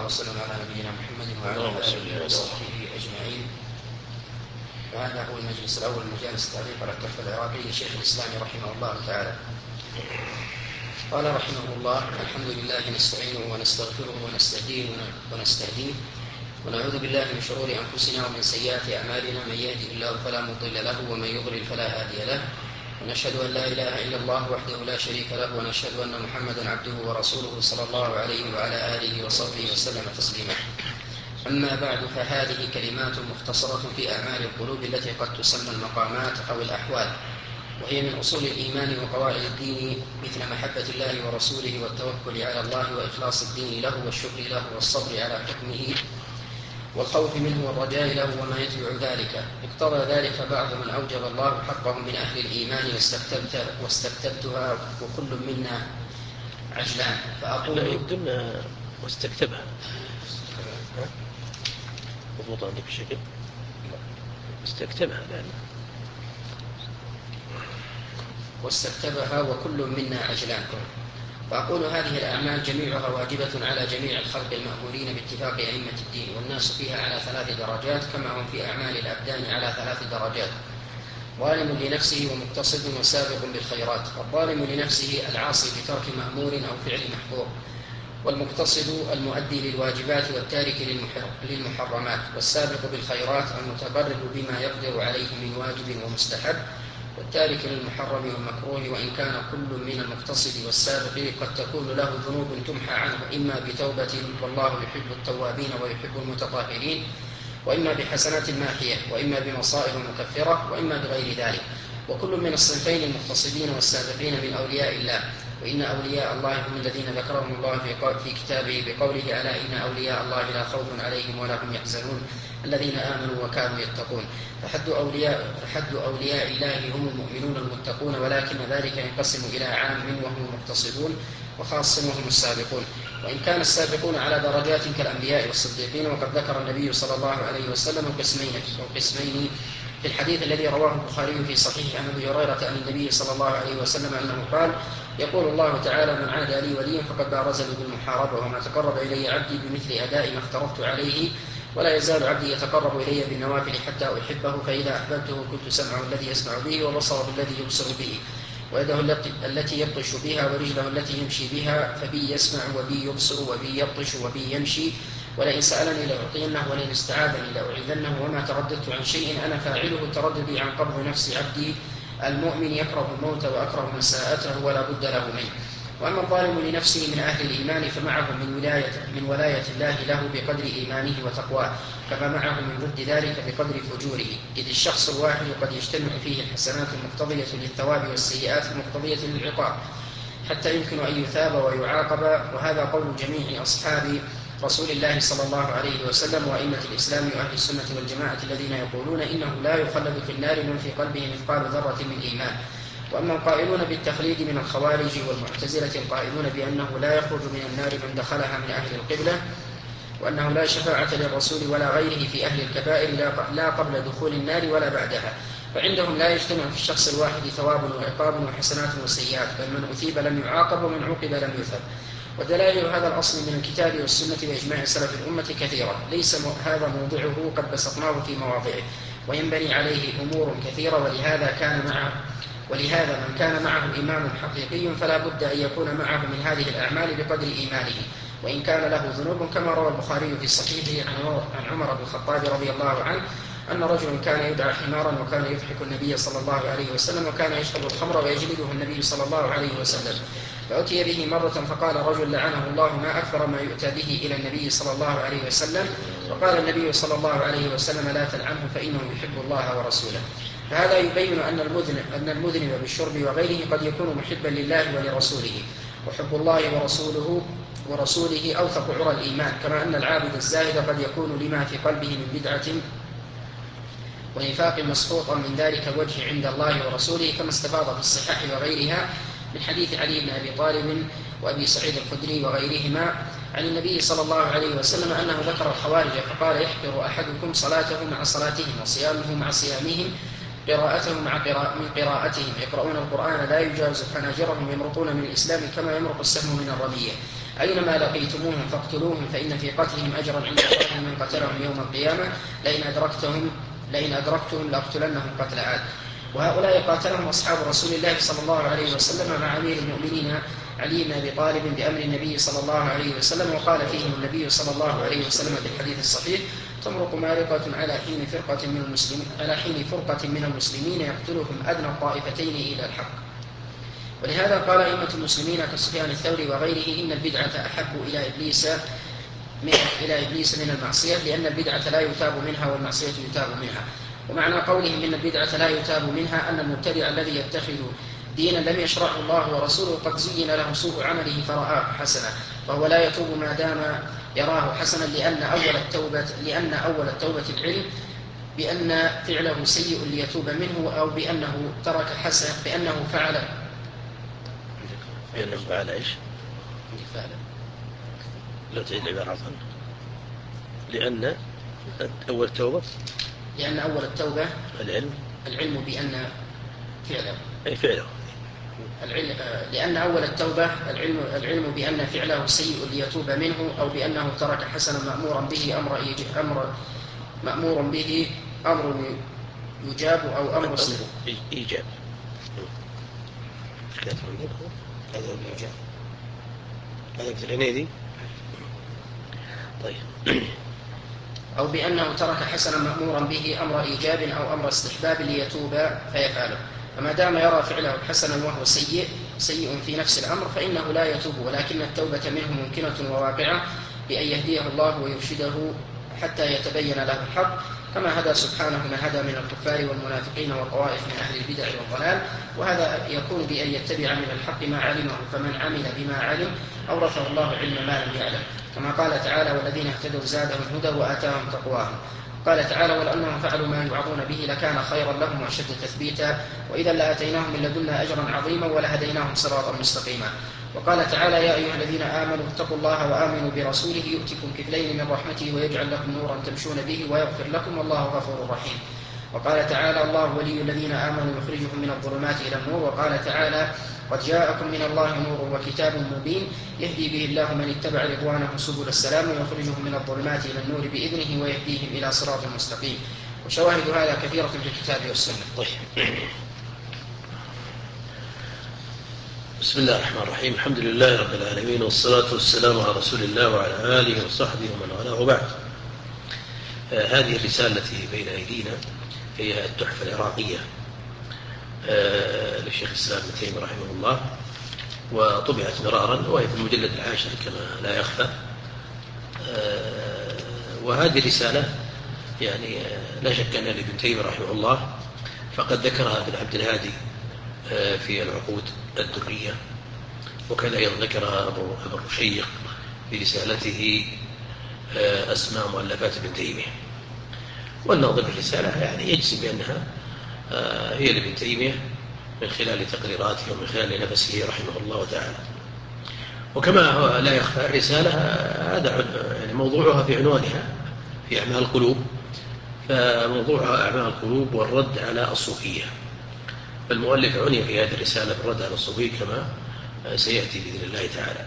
وسلم على نبينا محمد وعلى آله وصحبه أجمعين. وهذا هو المجلس الأول من مجالس التعليق على التحفة العراقي لشيخ الإسلام رحمه الله تعالى. قال رحمه الله: الحمد لله نستعينه ونستغفره ونستهديه ونعوذ بالله من شرور أنفسنا ومن سيئات أعمالنا، من يهده الله فلا مضل له ومن يضلل فلا هادي له، ونشهد أن لا إله إلا الله وحده لا شريك له، ونشهد أن محمدا عبده ورسوله صلى الله عليه وعلى آله وصحبه وسلم تسليما. أما بعد، فهذه كلمات مختصرة في أعمال القلوب التي قد تسمى المقامات أو الأحوال، وهي من أصول الإيمان وقواعد الدين، مثل محبة الله ورسوله والتوكل على الله وإخلاص الدين له والشكر له والصبر على حكمه والخوف منه والرجاء له وما يتبع ذلك. اقتضى ذلك بعض من أوجب الله حقه من أهل الإيمان واستكتبتها وكل منا عجلان. فأقول يبدو واستكتبها مضبوط عندك بشكل استكتبها واستكتبها وكل منا عجلان. فأقول هذه الأعمال جميعها واجبة على جميع الخلق المأمورين باتفاق أئمة الدين، والناس فيها على 3 درجات، كما هم في أعمال الأبدان على 3 درجات: ظالم لنفسه ومقتصد وسابق بالخيرات. الظالم لنفسه العاصي بترك مأمور أو فعل محظور، والمقتصد المؤدي للواجبات والتارك للمحرمات، والسابق بالخيرات المتبرد بما يقدر عليه من واجب ومستحب، والتارك للمحرم والمكروه. وإن كان كل من المقتصد والسابق قد تكون له ذنوب تمحى عنه، إما بتوبة والله يحب التوابين ويحب المتطهرين، وإما بحسنات ماحية، وإما بمصائب مكفرة، وإما بغير ذلك. وكل من الصنفين المقتصدين والسابقين من أولياء الله، وإن أولياء الله هم الذين ذكرهم الله في كتابه بقوله: ألا إن أولياء الله لا خوف عليهم ولا هم يحزنون الذين آمنوا وكانوا يتقون. فحد أولياء الله هم المؤمنون المتقون، ولكن ذلك ينقسم إلى عام وهم المقتصدون، وخاص وهم السابقون. وإن كان السابقون على درجات كالأنبياء والصديقين، وقد ذكر النبي صلى الله عليه وسلم قسمين في الحديث الذي رواه البخاري في صحيح عن أبي هريرة عن النبي صلى الله عليه وسلم أنه قال: يقول الله تعالى: من عادى لي وليا فقد بارزني بالمحاربة، وما تقرب إلي عبدي بمثل أداء ما افترضت عليه، ولا يزال عبدي يتقرب إلي بالنوافل حتى أحبه، فإذا أحببته كنت سمعه الذي يسمع به، وبصره الذي يبصر به، ويده التي يبطش بها، ورجله التي يمشي بها. فبي يسمع وبي يبصر وبي يبطش وبي يمشي، ولئن سألني لأعطينه ولئن استعاذني لأعيذنه. وما ترددت عن شيء أنا فاعله ترددي عن قبض نفس عبدي المؤمن، يكره الموت وأكره مساءته ولا بد له منه. وأما الظالم لنفسه من أهل الإيمان فمعه من ولاية الله له بقدر إيمانه وتقواه، كما معه من ضد ذلك بقدر فجوره، إذ الشخص الواحد قد يجتمع فيه الحسنات المقتضية للثواب والسيئات المقتضية للعقاب، حتى يمكن أن يثاب ويعاقب. وهذا قول جميع أصحاب رسول الله صلى الله عليه وسلم وأئمة الإسلام وأهل السنة والجماعة، الذين يقولون إنه لا يخلد في النار من في قلبه مثقال ذرة من إيمان. وأما القائلون بالتخليد من الخوارج والمعتزلة القائلون بأنه لا يخرج من النار من دخلها من أهل القبلة، وأنه لا شفاعة للرسول ولا غيره في أهل الكبائر لا قبل دخول النار ولا بعدها، فعندهم لا يجتمع في الشخص الواحد ثواب وعقاب وحسنات وسيئات، بل من أثيب لم يعاقب ومن عوقب لم يثب. ودلائل هذا الأصل من الكتاب والسنة وإجماع سلف الأمة كثيرة، ليس هذا موضعه، قد بسطناه في مواضعه، وينبني عليه أمور كثيرة. ولهذا من كان معه إيمان حقيقي فلا بد أن يكون معه من هذه الأعمال بقدر إيمانه، وإن كان له ذنوب، كما روى البخاري في صحيحه عن عمر بن الخطاب رضي الله عنه أن رجلا كان يدعى حمارا، وكان يضحك النبي صلى الله عليه وسلم، وكان يشرب الخمر ويجلده النبي صلى الله عليه وسلم. فأتي به مرة فقال رجل: لعنه الله، ما أكثر ما يؤتى به إلى النبي صلى الله عليه وسلم. فقال النبي صلى الله عليه وسلم: لا تلعنه فإنه يحب الله ورسوله. فهذا يبين أن المذنب بالشرب وغيره قد يكون محبا لله ولرسوله، وحب الله ورسوله أوثق عرى الإيمان، كما أن العابد الزاهد قد يكون لما في قلبه من بدعة ونفاق مسقوطا من ذلك الوجه عند الله ورسوله، كما استفاض في الصحاح وغيرها من حديث علي بن أبي طالب وأبي سعيد الخدري وغيرهما عن النبي صلى الله عليه وسلم أنه ذكر الخوارج فقال: يحقر أحدكم صلاته مع صلاتهم، وصيامه مع صيامهم، قراءته من قراءتهم، يقرؤون القرآن لا يجاوز حناجرهم، يمرقون من الإسلام كما يمرق السهم من الرمية. أينما لقيتموهم فاقتلوهم فإن في قتلهم أجرا عند الله من قتلهم يوم القيامة لئن أدركتهم لأقتلنهم قتل عاد. وهؤلاء قاتلهم أصحاب رسول الله صلى الله عليه وسلم مع أمير المؤمنين علي بن أبي طالب بأمر النبي صلى الله عليه وسلم. وقال فيهم النبي صلى الله عليه وسلم بالحديث الصحيح: تمرق مارقة على حين فرقة من المسلمين يقتلهم أدنى الطائفتين إلى الحق. ولهذا قال أئمة المسلمين كسفيان الثوري وغيره: إن البدعة أحب إلى إبليس من المعصية، لأن البدعة لا يتاب منها والمعصية يتاب منها. ومعنى قولهم إن البدعة لا يتاب منها أن المبتدع الذي يتخذ دينا لم يشرعه الله ورسوله قد زين له سوء عمله فرآه حسنا، وهو لا يتوب ما دام يراه حسنا، لأن أول التوبة العلم بأن فعله سيء ليتوب منه، أو بأنه ترك حسن بأنه فعل إيش؟ لو تعيد العبارة عفوا. لأن أول التوبة العلم بأن فعله لأن أول التوبة العلم بأن فعله سيء ليتوب منه، أو بأنه ترك حسنا مأمور به أمر يجاب أو أمر إيجاب. هذا الإيجاب. هذا مثل العنيدي. طيب. أو بأنه ترك حسنا مأمورا به أمر إيجاب أو أمر استحباب ليتوب فيفعله. فما دام يرى فعله حسنا وهو سيء في نفس الأمر فإنه لا يتوب، ولكن التوبة منه ممكنة وواقعة بأن يهديه الله ويرشده حتى يتبين له الحق، كما هدى سبحانه من هدى من الكفار والمنافقين والطوائف من أهل البدع والضلال. وهذا يكون بأن يتبع من الحق ما علمه، فمن عمل بما علم أورثه الله علم ما لم يعلم، كما قال تعالى: والذين اهتدوا زادهم هدى وآتاهم تقواهم. قال تعالى: ولأنهم فعلوا ما يوعظون به لكان خيرا لهم وأشد تثبيتا، وإذا لآتيناهم من لدنا أجرا عظيما ولهديناهم صراطا مستقيما. وقال تعالى: يا أيها الذين آمنوا اتقوا الله وآمنوا برسوله يؤتكم كفلين من رحمته ويجعل لكم نورا تمشون به ويغفر لكم والله غفور رحيم. وقال تعالى: الله ولي الذين آمنوا يخرجهم من الظلمات إلى النور. وقال تعالى: قد جاءكم من الله نور وكتاب مبين يهدي به الله من اتبع رضوانه سبل السلام ويخرجهم من الظلمات إلى النور بإذنه ويهديهم إلى صراط مستقيم. وشواهد هذا كثيرة في الكتاب والسنة. طيب. بسم الله الرحمن الرحيم. الحمد لله رب العالمين، والصلاة والسلام على رسول الله وعلى آله وصحبه ومن والاه، وبعد. هذه الرسالة التي بين أيدينا هي التحفة العراقية للشيخ الإسلام ابن تيمية رحمه الله، وطبعت مرارا، وهي في المجلد 10 كما لا يخفى. وهذه الرسالة يعني لا شك أن ابن تيمية رحمه الله فقد ذكرها ابن عبد الهادي في العقود الدرية، وكذا أيضا ذكرها أبو الرشيق في رسالته أسماء مؤلفات ابن تيمية. والناظر في الرسالة يعني يجزم بأنها هي لابن تيمية من خلال تقريراته ومن خلال نفسه رحمه الله تعالى. وكما لا يخفى الرسالة هذا يعني موضوعها في عنوانها في أعمال القلوب، فموضوعها أعمال القلوب والرد على الصوفية. فالمؤلف عني في هذه الرسالة بالرد على الصوفية كما سيأتي بإذن الله تعالى.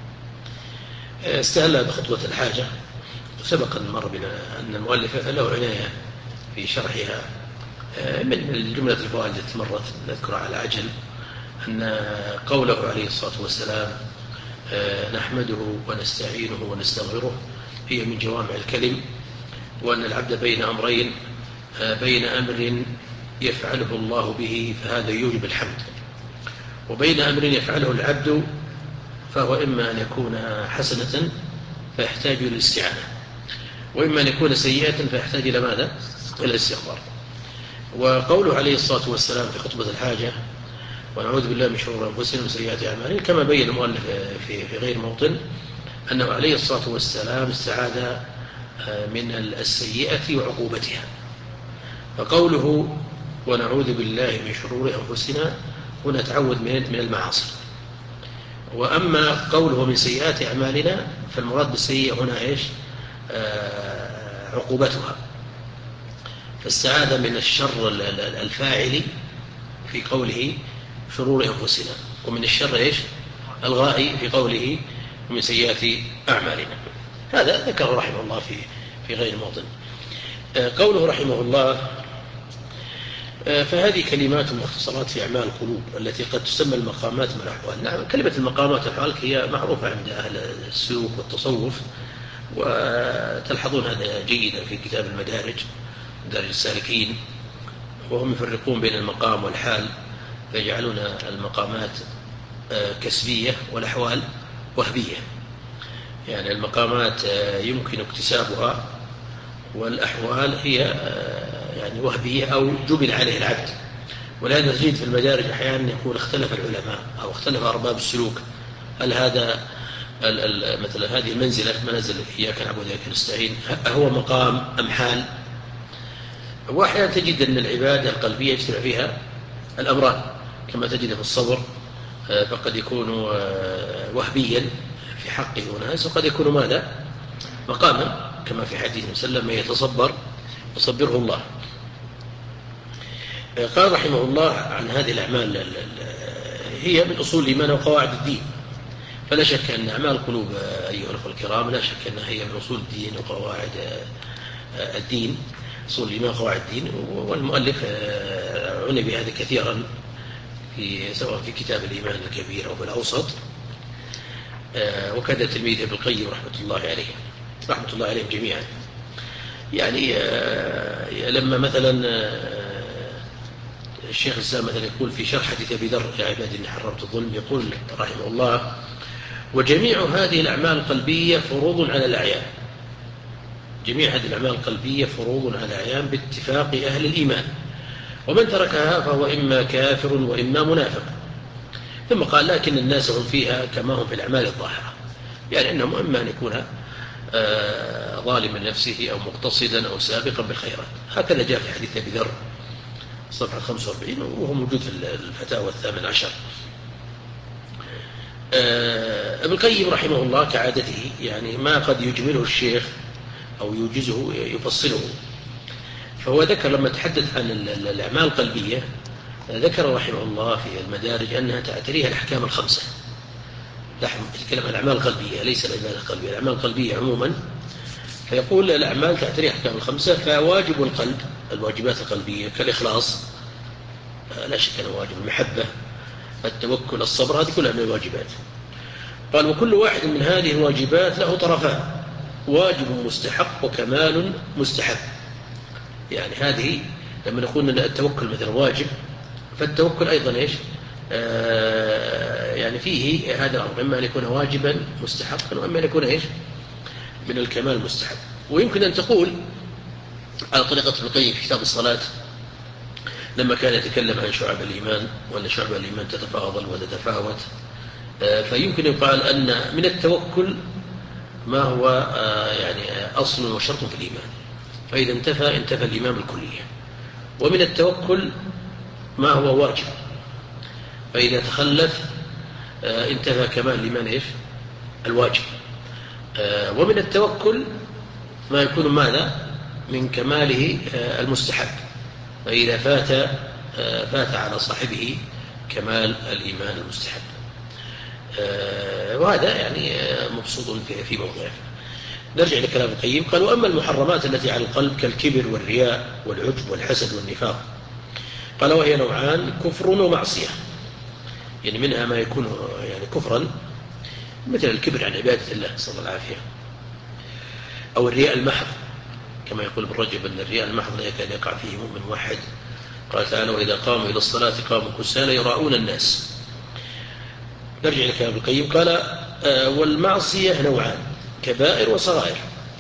استهل بخطوة الحاجة، وسبق أن مر بنا أن المؤلف له عناية في شرحها. من الجملة الفوائد التي مرت نذكر على عجل أن قوله عليه الصلاة والسلام: نحمده ونستعينه ونستغفره، هي من جوامع الكلم، وأن العبد بين أمرين، بين أمر يفعله الله به فهذا يوجب الحمد، وبين أمر يفعله العبد فهو إما أن يكون حسنة فيحتاج إلى الاستعانة، وإما أن يكون سيئة فيحتاج إلى ماذا؟ إلى الاستغفار. وقوله عليه الصلاة والسلام في خطبة الحاجة: ونعوذ بالله من شرور أنفسنا وسيئات أعمالنا، كما بين المؤلف في غير موطن أنه عليه الصلاة والسلام استعاذ من السيئة وعقوبتها. فقوله ونعوذ بالله من شرور أنفسنا هنا تعود من المعاصي، وأما قوله من سيئات أعمالنا فالمراد بالسيئة هنا إيش؟ عقوبتها. فاستعاذ من الشر الفاعل في قوله شرور أنفسنا، ومن الشر إيش؟ الغائي في قوله ومن سيئات أعمالنا. هذا ذكر رحمه الله في غير موطن. قوله رحمه الله فهذه كلمات مختصرات في أعمال القلوب التي قد تسمى المقامات من الأحوال. نعم، كلمة المقامات والأحوال هي معروفة عند أهل السلوك والتصوف، وتلحظون هذا جيدا في كتاب المدارج السالكين، وهم يفرقون بين المقام والحال، فيجعلون المقامات كسبية والأحوال وهبية. يعني المقامات يمكن اكتسابها، والأحوال هي يعني وهبية أو جبل عليه العبد. ولهذا تجد في المدارج أحيانا يقول اختلف العلماء أو اختلف أرباب السلوك، هل هذا مثلا هذه المنزلة منازل إياك نعبد وإياك نستعين هو مقام أم حال؟ وأحيانا تجد أن العبادة القلبية يجتمع فيها الأمران، كما تجد في الصبر فقد يكون وهبيا في حقه وناس، وقد يكون ماذا؟ مقاما، كما في حديث وسلم من يتصبر يصبره الله. قال رحمه الله عن هذه الأعمال هي من أصول الإيمان وقواعد الدين، فلا شك أن أعمال القلوب أيها الأخوة الكرام لا شك أنها هي من أصول الدين وقواعد الدين، أصول الإيمان وقواعد الدين. والمؤلف عني بهذا كثيرا سواء في كتاب الإيمان الكبير أو في الأوسط، وكذا تلميذه ابن القيم رحمة الله عليهم جميعا. يعني لما مثلا الشيخ الإسلام مثلا يقول في شرح حديث أبي ذر يا عبادي إني حرمت الظلم، يقول رحمه الله وجميع هذه الأعمال القلبية فروض على الأعيان. جميع هذه الأعمال القلبية فروض على الأعيان باتفاق أهل الإيمان، ومن تركها فهو إما كافر وإما منافق. ثم قال لكن الناس هم فيها كما هم في الأعمال الظاهرة، يعني أنهم إما أن يكون ظالما نفسه أو مقتصدا أو سابقا بالخيرات. هكذا جاء في حديث أبي ذر صفحة 45، وهو موجود في الفتاوى 18. ابن القيم رحمه الله كعادته يعني ما قد يجمله الشيخ أو يوجزه يفصله، فهو ذكر لما تحدث عن الأعمال القلبية ذكر رحمه الله في المدارج أنها تعتريها الأحكام الخمسة. يتكلم عن الأعمال القلبية ليس العبادة القلبية، الأعمال القلبية عموما، فيقول الأعمال تعتريها الأحكام الخمسة. فواجب القلب الواجبات القلبية كالإخلاص لا شك أنه واجب، المحبة، التوكل، الصبر، هذه كلها من الواجبات. قال وكل واحد من هذه الواجبات له طرفان، واجب مستحق وكمال مستحب. يعني هذه لما نقول أن التوكل مثلا واجب، فالتوكل أيضا إيش يعني فيه هذا الأمر، إما أن يكون واجبا مستحقا وإما أن يكون إيش من الكمال المستحب. ويمكن أن تقول على طريقة ابن القيم في كتاب الصلاة لما كان يتكلم عن شعب الإيمان وأن شعب الإيمان تتفاضل وتتفاوت، فيمكن يقال أن من التوكل ما هو يعني أصل وشرط في الإيمان، فإذا انتفى الإيمان بالكلية. ومن التوكل ما هو واجب، فإذا تخلف انتفى كمال الإيمان إيش الواجب. ومن التوكل ما يكون ماذا من كماله المستحب، فإذا فات على صاحبه كمال الإيمان المستحب. وهذا يعني مبسوط في موضوعه. نرجع لكلام ابن القيم. قال وأما المحرمات التي على القلب كالكبر والرياء والعجب والحسد والنفاق، قال وهي نوعان كفر ومعصية. يعني منها ما يكون يعني كفرا مثل الكبر عن عبادة الله صلى الله عليه وسلم، أو الرياء المحض كما يقول ابن رجب أن الرياء المحض لا يكاد يقع فيه مؤمن واحد. قال تعالى وإذا قاموا إلى الصلاة قاموا كسالى يراءون الناس. نرجع لكلام ابن القيم. قال والمعصية نوعان كبائر وصغائر.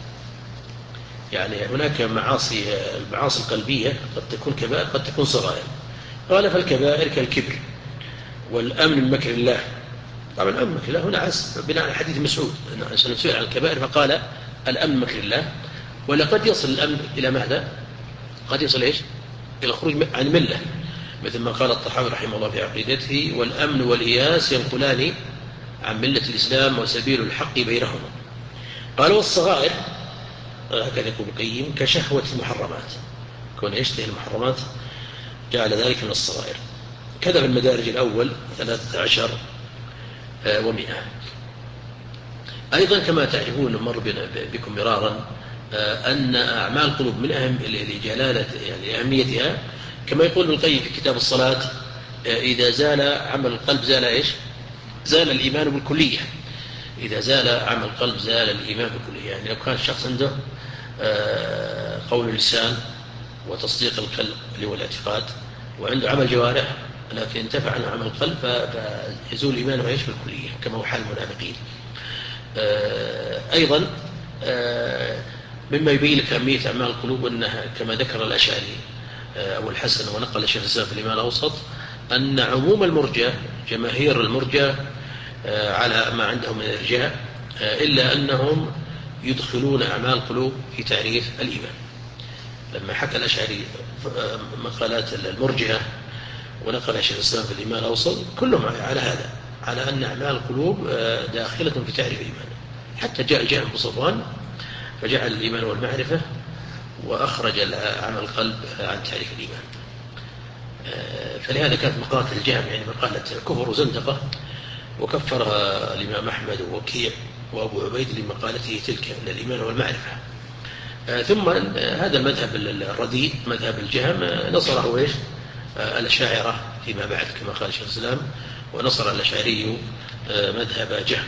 يعني هناك المعاصي القلبية قد تكون كبائر قد تكون صغائر. قال فالكبائر كالكبر والأمن من مكر الله. طبعا الأمن من مكر الله هنا عز بناء على حديث مسعود أنه سئل عن الكبائر فقال الأمن من مكر الله. ولقد يصل الأمن إلى ماذا؟ قد يصل إيش؟ إلى الخروج عن الملة، مثل ما قال الطحاوي رحمه الله في عقيدته والأمن والإياس ينقلان عن ملة الإسلام وسبيل الحق بينهما. قال والصغائر هكذا يقول ابن القيم كشهوة المحرمات، كون يشتهي المحرمات جعل ذلك من الصغائر. كذا في المدارج الأول 13 و100. أيضا كما تعرفون مر بكم مرارا أن أعمال القلوب من أهم لجلالة يعني أهميتها، كما يقول ابن القيم في كتاب الصلاة إذا زال عمل القلب زال إيش؟ زال الإيمان بالكلية. إذا زال عمل القلب زال الإيمان بالكلية. يعني لو كان الشخص عنده قول اللسان وتصديق القلب اللي هو الاعتقاد، وعنده عمل جوارح لكن انتفع عنه عمل القلب، فيزول إيمانه إيش بالكلية كما هو حال المنافقين. أيضا مما يبين لك أهمية أعمال القلوب أنها كما ذكر الأشعري أو الحسن ونقل شيخ الإسلام في الإيمان الأوسط أن عموم المرجئة جماهير المرجئة على ما عندهم من الإرجاء، إلا أنهم يدخلون أعمال القلوب في تعريف الإيمان. لما حكى الأشعري مقالات المرجئة ونقل شيخ الإسلام في الإيمان الأوسط كلهم على هذا، على أن أعمال القلوب داخلة في تعريف الإيمان. حتى جاء الجهم بن صفوان فجعل الإيمان والمعرفة وأخرج عمل القلب عن تعريف الإيمان. فلهذا كانت مقالة الجهم يعني مقالة كفر وزندقة، وكفرها الإمام أحمد ووكيع وأبو عبيد لمقالته تلك أن الإيمان والمعرفة. ثم هذا المذهب الرديء مذهب الجهم نصره إيش؟ الأشاعرة فيما بعد كما قال شيخ الإسلام، ونصر الأشعري مذهب جهم.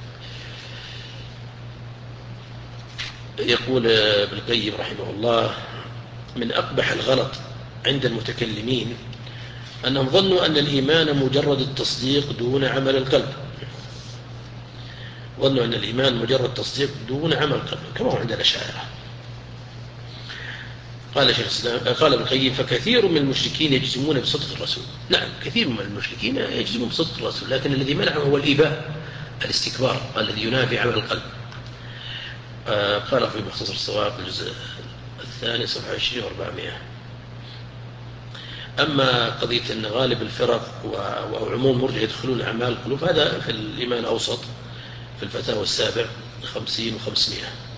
يقول ابن القيم رحمه الله: من أقبح الغلط عند المتكلمين أنهم ظنوا أن الإيمان مجرد التصديق دون عمل القلب. ظنوا أن الإيمان مجرد تصديق دون عمل القلب كما هو عند الأشاعرة. قال شيخ الإسلام قال ابن القيم: فكثير من المشركين يجزمون بصدق الرسول. نعم كثير من المشركين يجزمون بصدق الرسول، لكن الذي منعه هو الإباء، الاستكبار الذي ينافي عمل القلب. قال في مختصر الصواب الجزء الثاني صفحة 20 و400. أما قضية أن غالب الفرق وعموم مرجع يدخلون أعمال القلوب هذا في الإيمان الأوسط في الفتاوى السابع 50 و500.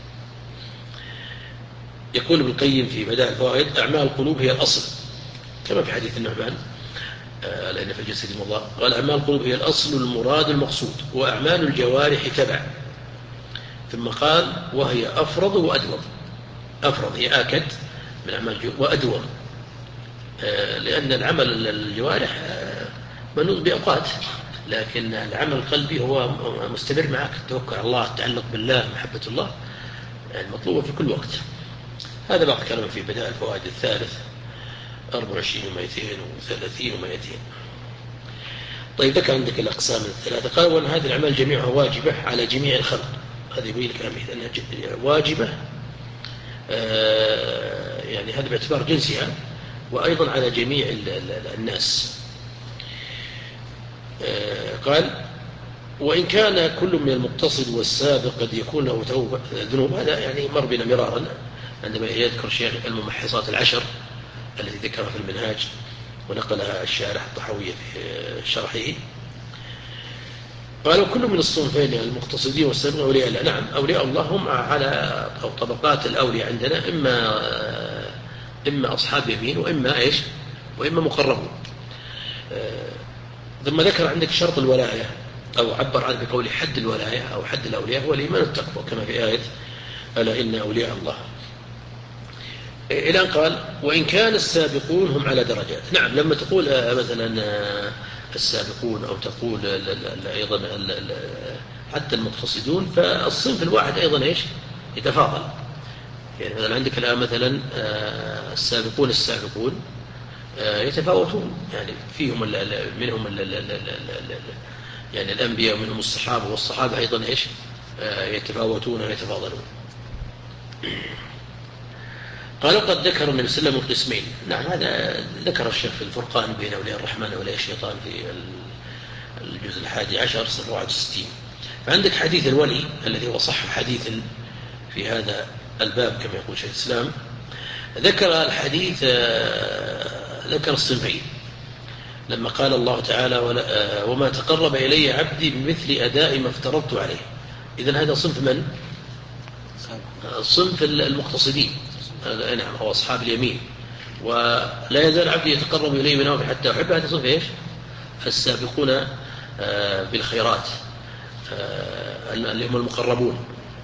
يقول ابن القيم في بدائع الفوائد: أعمال القلوب هي الأصل، كما في حديث النعمان لأن في الجسد مضاء، قال: أعمال القلوب هي الأصل المراد المقصود، وأعمال الجوارح تبع. ثم قال: وهي أفرض وأدوم. أفرض هي آكد من أعمال وأدوم، لأن العمل الجوارح منوط بأوقات، لكن العمل القلبي هو مستمر معك، التوكل على الله، التعلق بالله، محبة الله، يعني مطلوبة في كل وقت. هذا باقي كلام في بدائع الفوائد الثالث 24 و200 و30 و200. طيب ذكر عندك الأقسام الثلاثة. قال: وأن هذه الأعمال جميعها واجبة على جميع الخلق. هذا يبين لك أنها واجبة يعني هذا باعتبار جنسها، وأيضا على جميع الناس. قال: وإن كان كل من المقتصد والسابق قد يكون له ذنوب. هذا يعني مر بنا مرارا عندما يذكر شيخ الممحصات العشر التي ذكرها في المنهاج ونقلها الشارح الطحاوية في شرحه. قالوا: كل من الصنفين المقتصدين والسابقين أولياء الله. نعم أولياء الله هم على طبقات الأولياء عندنا، إما أصحاب يمين وإما إيش وإما مقربون. ثم ذكر عندك شرط الولاية، أو عبر عنه بقول حد الولاية أو حد الأولياء هو الإيمان والتقوى، كما في آية: ألا إن أولياء الله. إلى أن قال: وإن كان السابقون هم على درجات. نعم لما تقول مثلا السابقون أو تقول أيضا حتى المقتصدون، فالصنف الواحد أيضا إيش يتفاضل. يعني مثلا عندك الآن مثلا السابقون يتفاوتون، يعني فيهم منهم يعني الأنبياء ومنهم الصحابة، والصحابة أيضا إيش يتفاوتون ويتفاضلون. قالوا: قد ذكر النبي صلى الله عليه وسلم قسمين. نعم هذا ذكر الشيخ في الفرقان بين أولياء الرحمن وأولياء الشيطان في الجزء 11 صفحة 61. فعندك حديث الولي الذي هو صح حديث في هذا الباب كما يقول شيخ الإسلام. ذكر الحديث ذكر الصنفين لما قال الله تعالى: وما تقرب إلي عبدي بمثل أداء ما افترضت عليه. إذن هذا صنف من؟ صنف المقتصدين. نعم هو أصحاب اليمين. ولا يزال عبدي يتقرب إليه بنوافل حتى أحبه. هذا صنف إيش؟ السابقون بالخيرات اللي هم المقربون.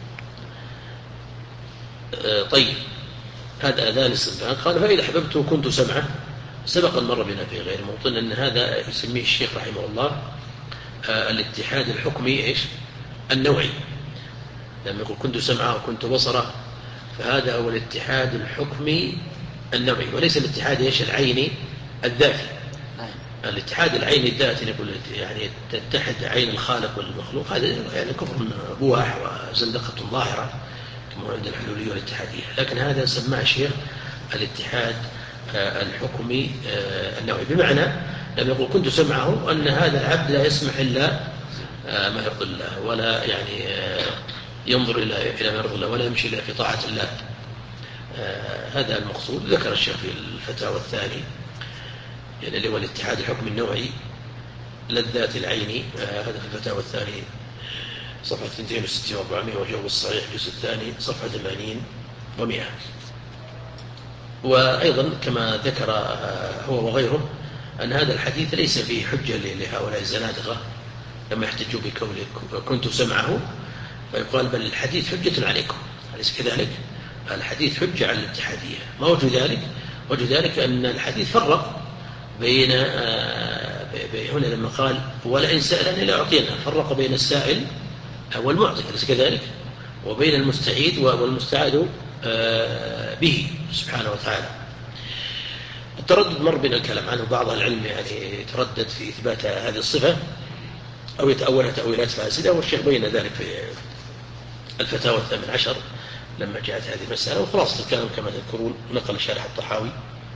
طيب، هذا أذان استنباط. قال فإذا أحببته كنت سمعه. سبق مر بنا في غير موطن أن هذا يسميه الشيخ رحمه الله الاتحاد الحكمي إيش النوعي. لما يقول كنت سمعه وكنت بصره، فهذا هو الاتحاد الحكمي النوعي، وليس الاتحاد إيش العيني الذاتي. الاتحاد العيني الذاتي يقول يعني تتحد عين الخالق والمخلوق، هذا يعني كفر بواح وزندقة ظاهرة كما عند الحلولية والاتحادية. لكن هذا سماه الشيخ الاتحاد الحكمي النوعي، بمعنى لما يقول كنت سمعه أن هذا العبد لا يسمح إلا ما يرضي الله، ولا يعني ينظر إلى ما يرضي الله، ولا يمشي إلا في طاعة الله. هذا المقصود. ذكر الشيخ في الفتاوى الثاني يعني اللي هو الاتحاد الحكمي النوعي للذات العيني. هذا في الفتاوى الثاني صفحة 260 و400، وجواب الصحيح الجزء الثاني صفحة 80 و100. وأيضا كما ذكر هو وغيره أن هذا الحديث ليس فيه حجة لهؤلاء الزنادقة لما يحتجوا بقوله كنت سمعه، فيقال بل الحديث حجة عليكم. أليس كذلك؟ الحديث حجة على الاتحادية. ما وجه ذلك؟ وجه ذلك أن الحديث فرق بين هنا لما قال ولئن سألني لأعطينه، فرق بين السائل والمعطي، أليس كذلك؟ وبين المستعيد والمستعاد به سبحانه وتعالى. التردد مر بنا الكلام عنه. بعض العلم يعني يتردد في إثبات هذه الصفة أو يتأولها تأويلات فاسدة، والشيخ بين ذلك في الفتاوى 18 لما جاءت هذه المسألة. وخلاصة الكلام كما تذكرون نقل شارح الطحاوي،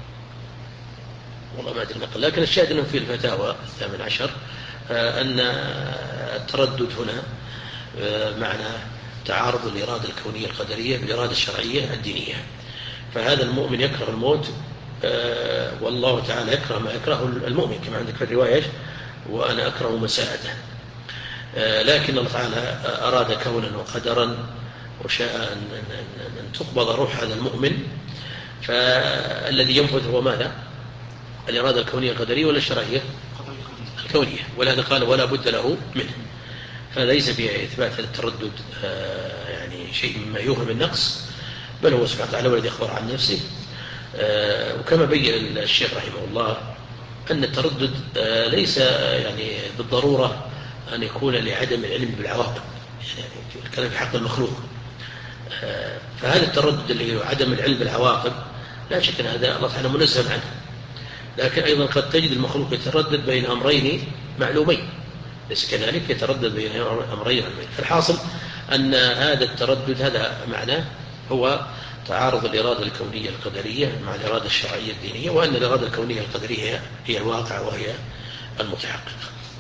والله ما أدري نقل، لكن الشاهد أنه في الفتاوى 18 أن التردد هنا معنى تعارض الإرادة الكونية القدرية بالإرادة الشرعية الدينية. فهذا المؤمن يكره الموت، والله تعالى يكره ما يكره المؤمن، كما عندك في الرواية وأنا أكره مساءته. لكن الله تعالى أراد كونا وقدرا وشاء أن تقبض روح هذا المؤمن، فالذي ينفذ هو ماذا؟ الإرادة الكونية القدرية ولا الشرعية؟ الكونية. ولهذا قال ولا بد له منه. فليس في إثبات التردد يعني شيء مما يوهم النقص، بل هو سبحانه وتعالى الذي أخبر عن نفسه. وكما بين الشيخ رحمه الله أن التردد ليس يعني بالضرورة أن يكون لعدم العلم بالعواقب، يعني في الكلام في حق المخلوق. فهذا التردد اللي هو عدم العلم بالعواقب لا شك أن هذا الله تعالى منزه عنه. لكن أيضا قد تجد المخلوق يتردد بين أمرين معلومين، ليس كذلك؟ يتردد بين أمرين معلومين. فالحاصل أن هذا التردد هذا معناه هو تعارض الإرادة الكونية القدرية مع الإرادة الشرعية الدينية، وأن الإرادة الكونية القدرية هي الواقع وهي المتحقق.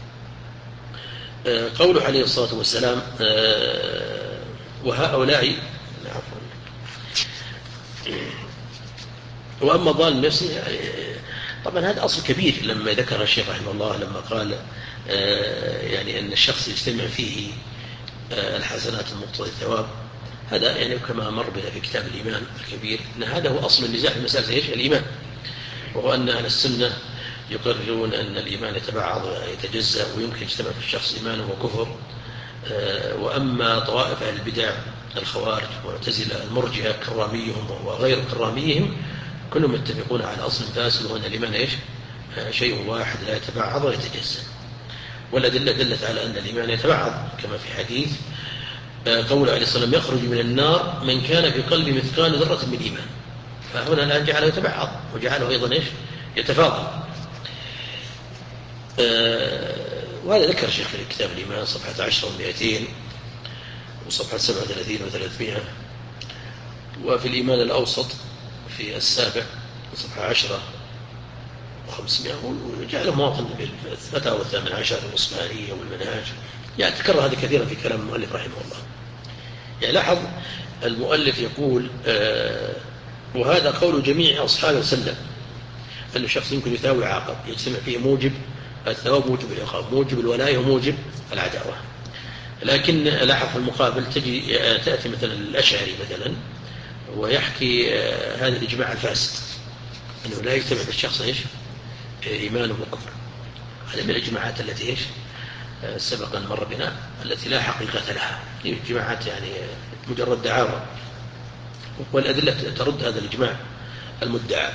قوله عليه الصلاة والسلام وهؤلاء وأما ضال نفسه، طبعا هذا أصل كبير لما ذكر الشيخ رحمه الله لما قال يعني أن الشخص يجتمع فيه الحسنات المقتضى الثواب. هذا يعني كما مر بنا في كتاب الإيمان الكبير أن هذا هو أصل النزاع في مسألة إيش الإيمان، وهو أن أهل السنة يقررون أن الإيمان يتبعض ويتجزأ ويمكن يجتمع في الشخص إيمان وكفر. وأما طوائف أهل البدع الخوارج والمعتزلة المرجئة كراميهم وغير كراميهم كلهم يتفقون على أصل فاسد، وأن الإيمان إيش شيء واحد لا يتبعض ويتجزأ. والأدلة دلت على أن الإيمان يتبعض، كما في حديث قول عليه الصلاة والسلام يخرج من النار من كان في قلبه مثقال ذرة من إيمان. فهنا الآن جعله يتبعض وجعله أيضا إيش يتفاضل. وهذا ذكر الشيخ في كتاب الإيمان صفحة 10 و200 وصفحة 37 و300، وفي الإيمان الأوسط في السابع صفحة 10 و500، وجعله مواطن بالفتاوى 18 والإصبهانية والمنهاج. يعني تكرر هذا كثيرا في كلام المؤلف رحمه الله. يعني لاحظ المؤلف يقول وهذا قول جميع أصحاب وسلم أن الشخص يمكن يثاوي عاقب يجتمع فيه موجب الثواب موجب العقاب موجب الولاية وموجب العداوة. لكن لاحظ في المقابل تأتي مثلا الأشعري مثلا ويحكي هذا الإجماع الفاسد أنه لا يجتمع في الشخص إيش إيمان وكفر. هذا من الإجماعات التي إيش سبق أن مر بنا التي لا حقيقة لها، جماعات يعني مجرد دعاوى، والأدلة ترد هذا الإجماع المدعى.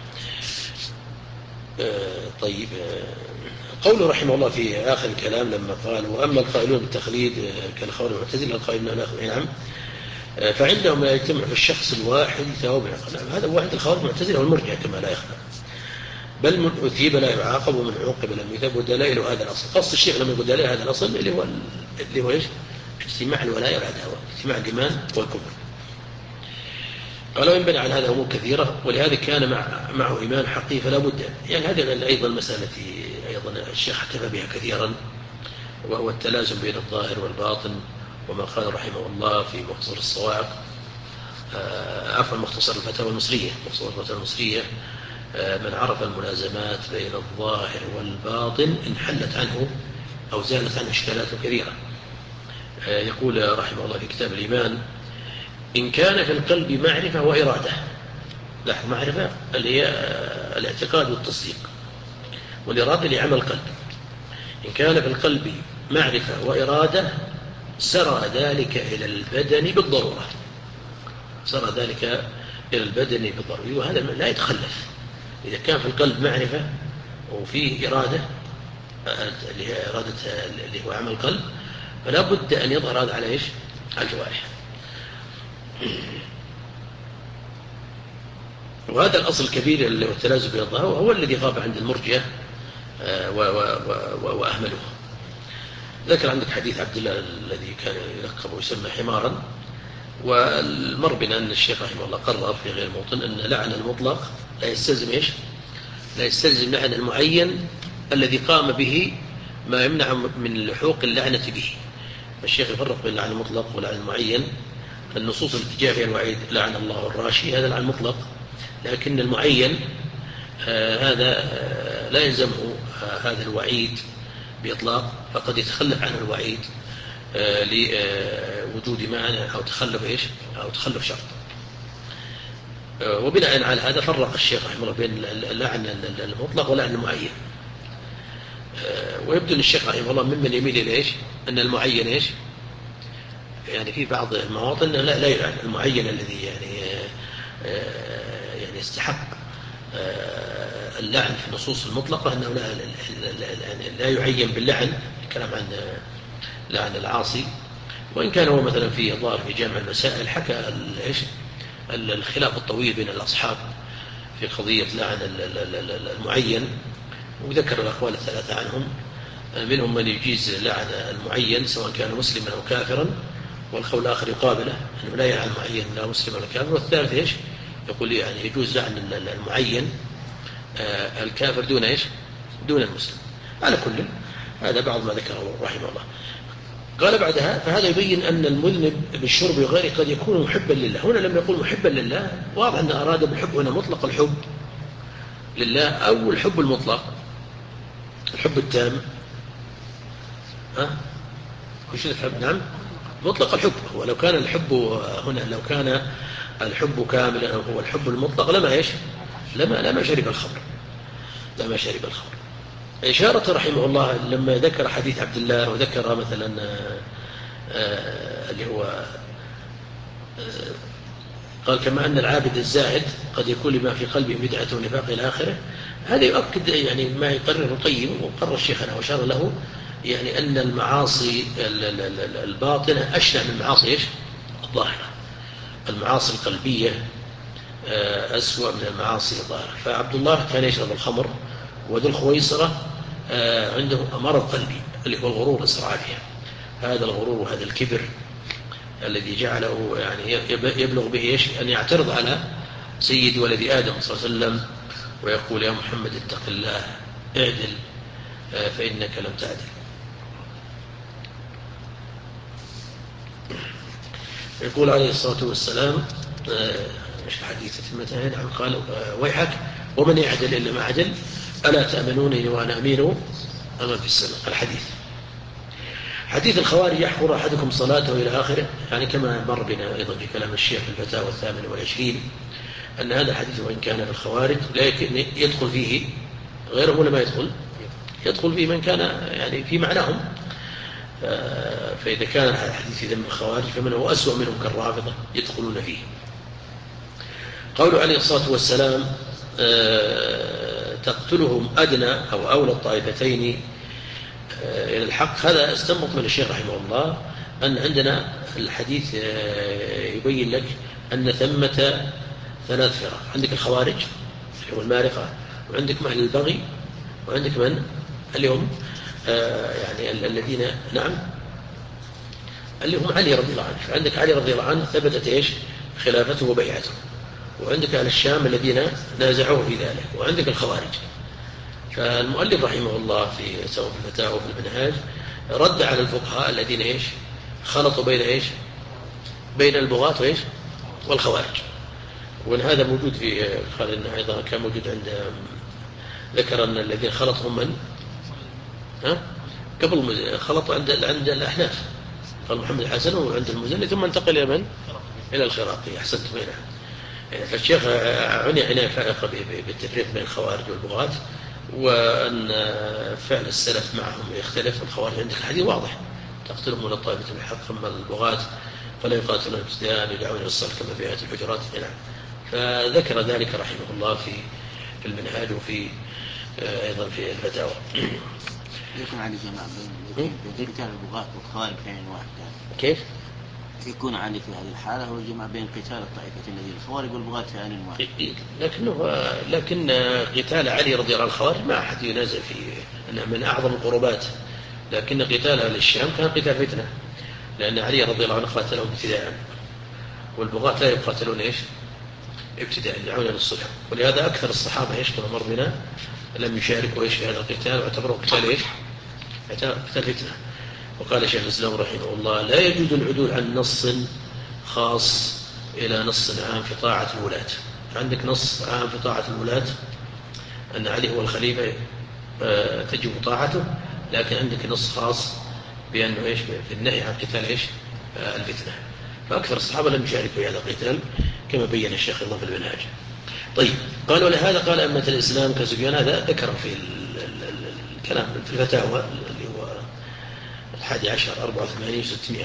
طيب، قوله رحمه الله في آخر الكلام لما قال: وأما القائلون بالتقليد كالخوارج والمعتزلة القائلون نعم، فعندهم لا يجتمع في الشخص الواحد ثواب العقل. هذا واحد الخوارج والمعتزلة والمرجع كما لا يخفى، بل من أثيب لا يعاقب ومن عوقب لم يثب، ودلائل هذا الأصل. قصد الشيخ لما يقول دلائل هذا الأصل اللي هو إيش؟ اجتماع الولاية والعداوة، اجتماع الإيمان والكفر. قال: وينبني عن هذا أمور كثيرة، ولهذا كان معه إيمان حقيقي فلا بد. يعني هذه أيضا المسألة التي أيضا الشيخ احتفى بها كثيرا، وهو التلازم بين الظاهر والباطن، وما قال رحمه الله في مختصر الصواعق، مختصر الفتاوى المصرية، من عرف الملازمات بين الظاهر والباطن انحلت عنه أو زالت عنه اشكالات كثيرة. يقول رحمه الله في كتاب الإيمان: إن كان في القلب معرفة وإرادة. معرفة اللي هي الاعتقاد والتصديق، والإرادة اللي عمل القلب. إن كان في القلب معرفة وإرادة سرى ذلك إلى البدن بالضرورة، وهذا لا يتخلف. إذا كان في القلب معرفة وفيه إرادة اللي هي إرادة اللي هو عمل القلب، فلا بد أن يظهر هذا على إيش؟ على الجوارح. وهذا الأصل الكبير اللي هو التلازم بين الظاهر، وهو الذي غاب عند المرجئة وأهمله. ذكر عندك حديث عبد الله الذي كان يلقب ويسمى حمارا، والمر بنا أن الشيخ رحمه الله قرر في غير موطن أن لعن المطلق لا يستلزم إيش؟ لا يستلزم لعن المعين الذي قام به ما يمنع من لحوق اللعنة به. الشيخ يفرق بين لعن المطلق ولعن المعين. النصوص التي جاء فيها الوعيد لعن الله الراشي هذا لعن مطلق، لكن المعين هذا لا يلزمه هذا الوعيد بإطلاق، فقد يتخلف عنه الوعيد لوجود مانع أو تخلف إيش؟ أو تخلف شرط. وبناء على هذا فرق الشيخ رحمه الله بين اللعن المطلق ولعن المعين. ويبدو أن الشيخ رحمه الله ممن يميل إلى إيش؟ أن المعين إيش؟ يعني في بعض المواطن لا يلعن المعين الذي يعني يستحق اللعن في النصوص المطلقة، أنه لا يعين باللعن. الكلام عن لعن العاصي، وإن كان هو مثلا في ظاهر في جامع المسائل حكى الخلاف الطويل بين الأصحاب في قضية لعن المعين، وذكر الأقوال الثلاثة عنهم. منهم من يجيز لعن المعين سواء كان مسلما أو كافرا، والقول الآخر يقابله أنه لا يلعن المعين لا مسلم ولا كافر. والثالث إيش؟ يقول يعني يجوز لعن المعين الكافر دون إيش؟ دون المسلم. على كل هذا بعض ما ذكره رحمه الله. قال بعدها: فهذا يبين أن المذنب بالشرب وغيره قد يكون محبا لله. هنا لما يقول محبا لله واضح أن أراد بالحب هنا مطلق الحب لله أو الحب المطلق، الحب التام. وش الحب؟ نعم، مطلق الحب. ولو كان الحب هنا، لو كان الحب كاملا أو هو الحب المطلق لما إيش؟ لما شرب الخمر، لما شرب الخمر. إشارة رحمه الله لما ذكر حديث عبد الله، وذكر مثلا اللي هو قال: كما أن العابد الزاهد قد يكون لما في قلبه بدعة ونفاق إلى آخره. هذا يؤكد يعني ما يقرره القيم وقرر شيخنا وشار له، يعني أن المعاصي الباطنة أشنع من المعاصي إيش؟ الظاهرة. المعاصي القلبية أسوأ من المعاصي الظاهرة. فعبد الله كان يشرب الخمر، وذو الخويصرة عنده مرض قلبي اللي هو الغرور الإسرافي. هذا الغرور وهذا الكبر الذي جعله يعني يبلغ به إيش؟ أن يعترض على سيد ولد آدم صلى الله عليه وسلم ويقول: يا محمد اتق الله اعدل فإنك لم تعدل. يقول عليه الصلاة والسلام مش حديثة المتاهين عن قال: ويحك ومن يعدل إلا ما عدل، ألا تأمنونني وأنا أمين أمن في السماء. الحديث حديث الخوارج: يحفر أحدكم صلاته إلى آخره، يعني كما مر بنا أيضا في كلام الشيخ في الفتاوى 28 أن هذا الحديث وإن كان في الخوارج لا يدخل فيه غيرهم ولا ما يدخل فيه من كان يعني في معناهم فإذا كان الحديث ذم الخوارج فمن هو أسوأ منهم كالرافضة يدخلون فيه. قوله عليه الصلاة والسلام تقتلهم أدنى أو أولى الطائفتين إلى الحق، هذا استنبط من الشيخ رحمه الله أن عندنا الحديث يبين لك أن ثمة 3 فرق، عندك الخوارج والمارقة، وعندك أهل البغي، وعندك من اليوم يعني الذين نعم اللي هم علي رضي الله عنه. عندك علي رضي الله عنه ثبتت إيش خلافته وبيعته، وعندك أهل الشام الذين نازعوه في ذلك، وعندك الخوارج. فالمؤلف رحمه الله في سواء في الفتاوى وفي المنهاج رد على الفقهاء الذين إيش خلطوا بين إيش بين البغاة وإيش والخوارج. وإن هذا موجود في قال إنه أيضا كان موجود عند ذكر أن الذين خلطهم من قبل خلطوا عند الأحناف، قال محمد الحسن وعند المزني ثم انتقل إلى من إلى الخراقي. أحسنت بينها. فالشيخ عناية فائقة بالتفريق بين الخوارج والبغاة، وأن فعل السلف معهم يختلف. الخوارج عندك الحديث واضح تقتلهم من الطائفة الحق، أما البغاة فلا يقاتلون ابتداء يدعون إلى الصلح كما في آية الحجرات. فذكر ذلك رحمه الله في المنهاج وفي أيضا في الفتاوى. يكون عندي جماعة بين قتال البغاة والخوارج في عين واحد. كيف يكون عندي في هذه الحالة هو الجماعة بين قتال الطائفتين الذين الخوارج والبغاة في عين واحد. لكن قتال علي رضي الله عنه الخوارج ما أحد ينازع فيه، أنه من أعظم القربات. لكن قتال أهل الشام كان قتال فتنة، لأن علي رضي الله عنه قاتلهم ابتداء، والبغاة لا يقاتلون إيش ابتداء يدعون للصلح. ولهذا أكثر الصحابة إيش كما مر بنا لم يشاركوا إيش في هذا القتال، واعتبروا قتال إيش قتال فتنة. وقال شيخ الإسلام رحمه الله لا يجوز العدول عن نص خاص إلى نص عام في طاعة الولاة. عندك نص عام في طاعة الولاة أن علي هو الخليفة تجب طاعته، لكن عندك نص خاص بأنه إيش في النهي عن قتال إيش الفتنة. فأكثر الصحابة لم يشاركوا في هذا القتال كما بين الشيخ الله في المنهاج. طيب قال ولهذا قال أئمة الإسلام كسفيان، هذا ذكر في الكلام في الفتاوى اللي هو 11 84 600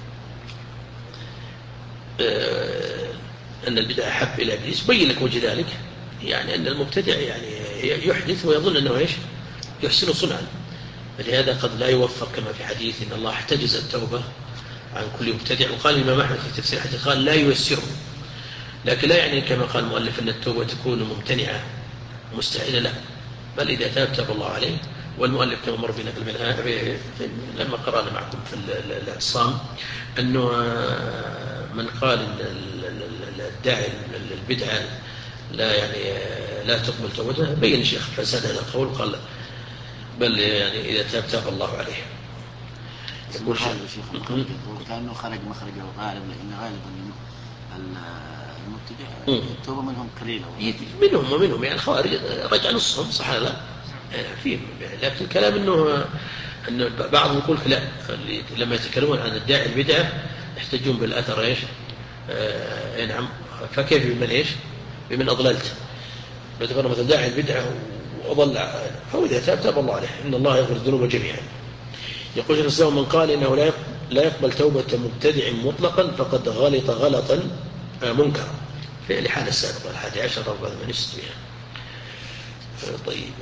أن البدع أحب إلى إبليس. بين لك وجه ذلك، يعني أن المبتدع يعني يحدث ويظن أنه إيش يحسن صنعا، فلهذا قد لا يوفق كما في حديث إن الله احتجز التوبة عن كل مبتدع. وقال الإمام أحمد في تفسير حديث قال لا ييسره، لكن لا يعني كما قال المؤلف أن التوبة تكون ممتنعة مستحيلة، لا، بل إذا تاب الله عليه. والمؤلف كما مر بنا لما قرأنا معكم في الاعتصام أنه من قال الداعي البدعة لا يعني لا تقبل توبته، بين الشيخ فساد هذا القول، قال بل يعني إذا تاب الله عليه. يقول شيخ كأنه خرج مخرجه غالب، لأن غالبا المبتدع التوبة منهم قليلة، منهم يعني الخوارج رجع نصهم صح لا فيهم. لكن الكلام أنه بعضهم يقول لا، لما يتكلمون عن الداعي البدعة يحتجون بالأثر إيش نعم، فكيف بمن إيش بمن أضللت، بتقول مثلا داعي البدعة وأضل، فهو إذا تاب الله عليه إن الله يغفر الذنوب جميعا. يقول الإسلام من قال إنه لا يقبل توبة مبتدع مطلقا فقد غلط غلطا منكرا في الحالة السابقة 11 84 600. طيب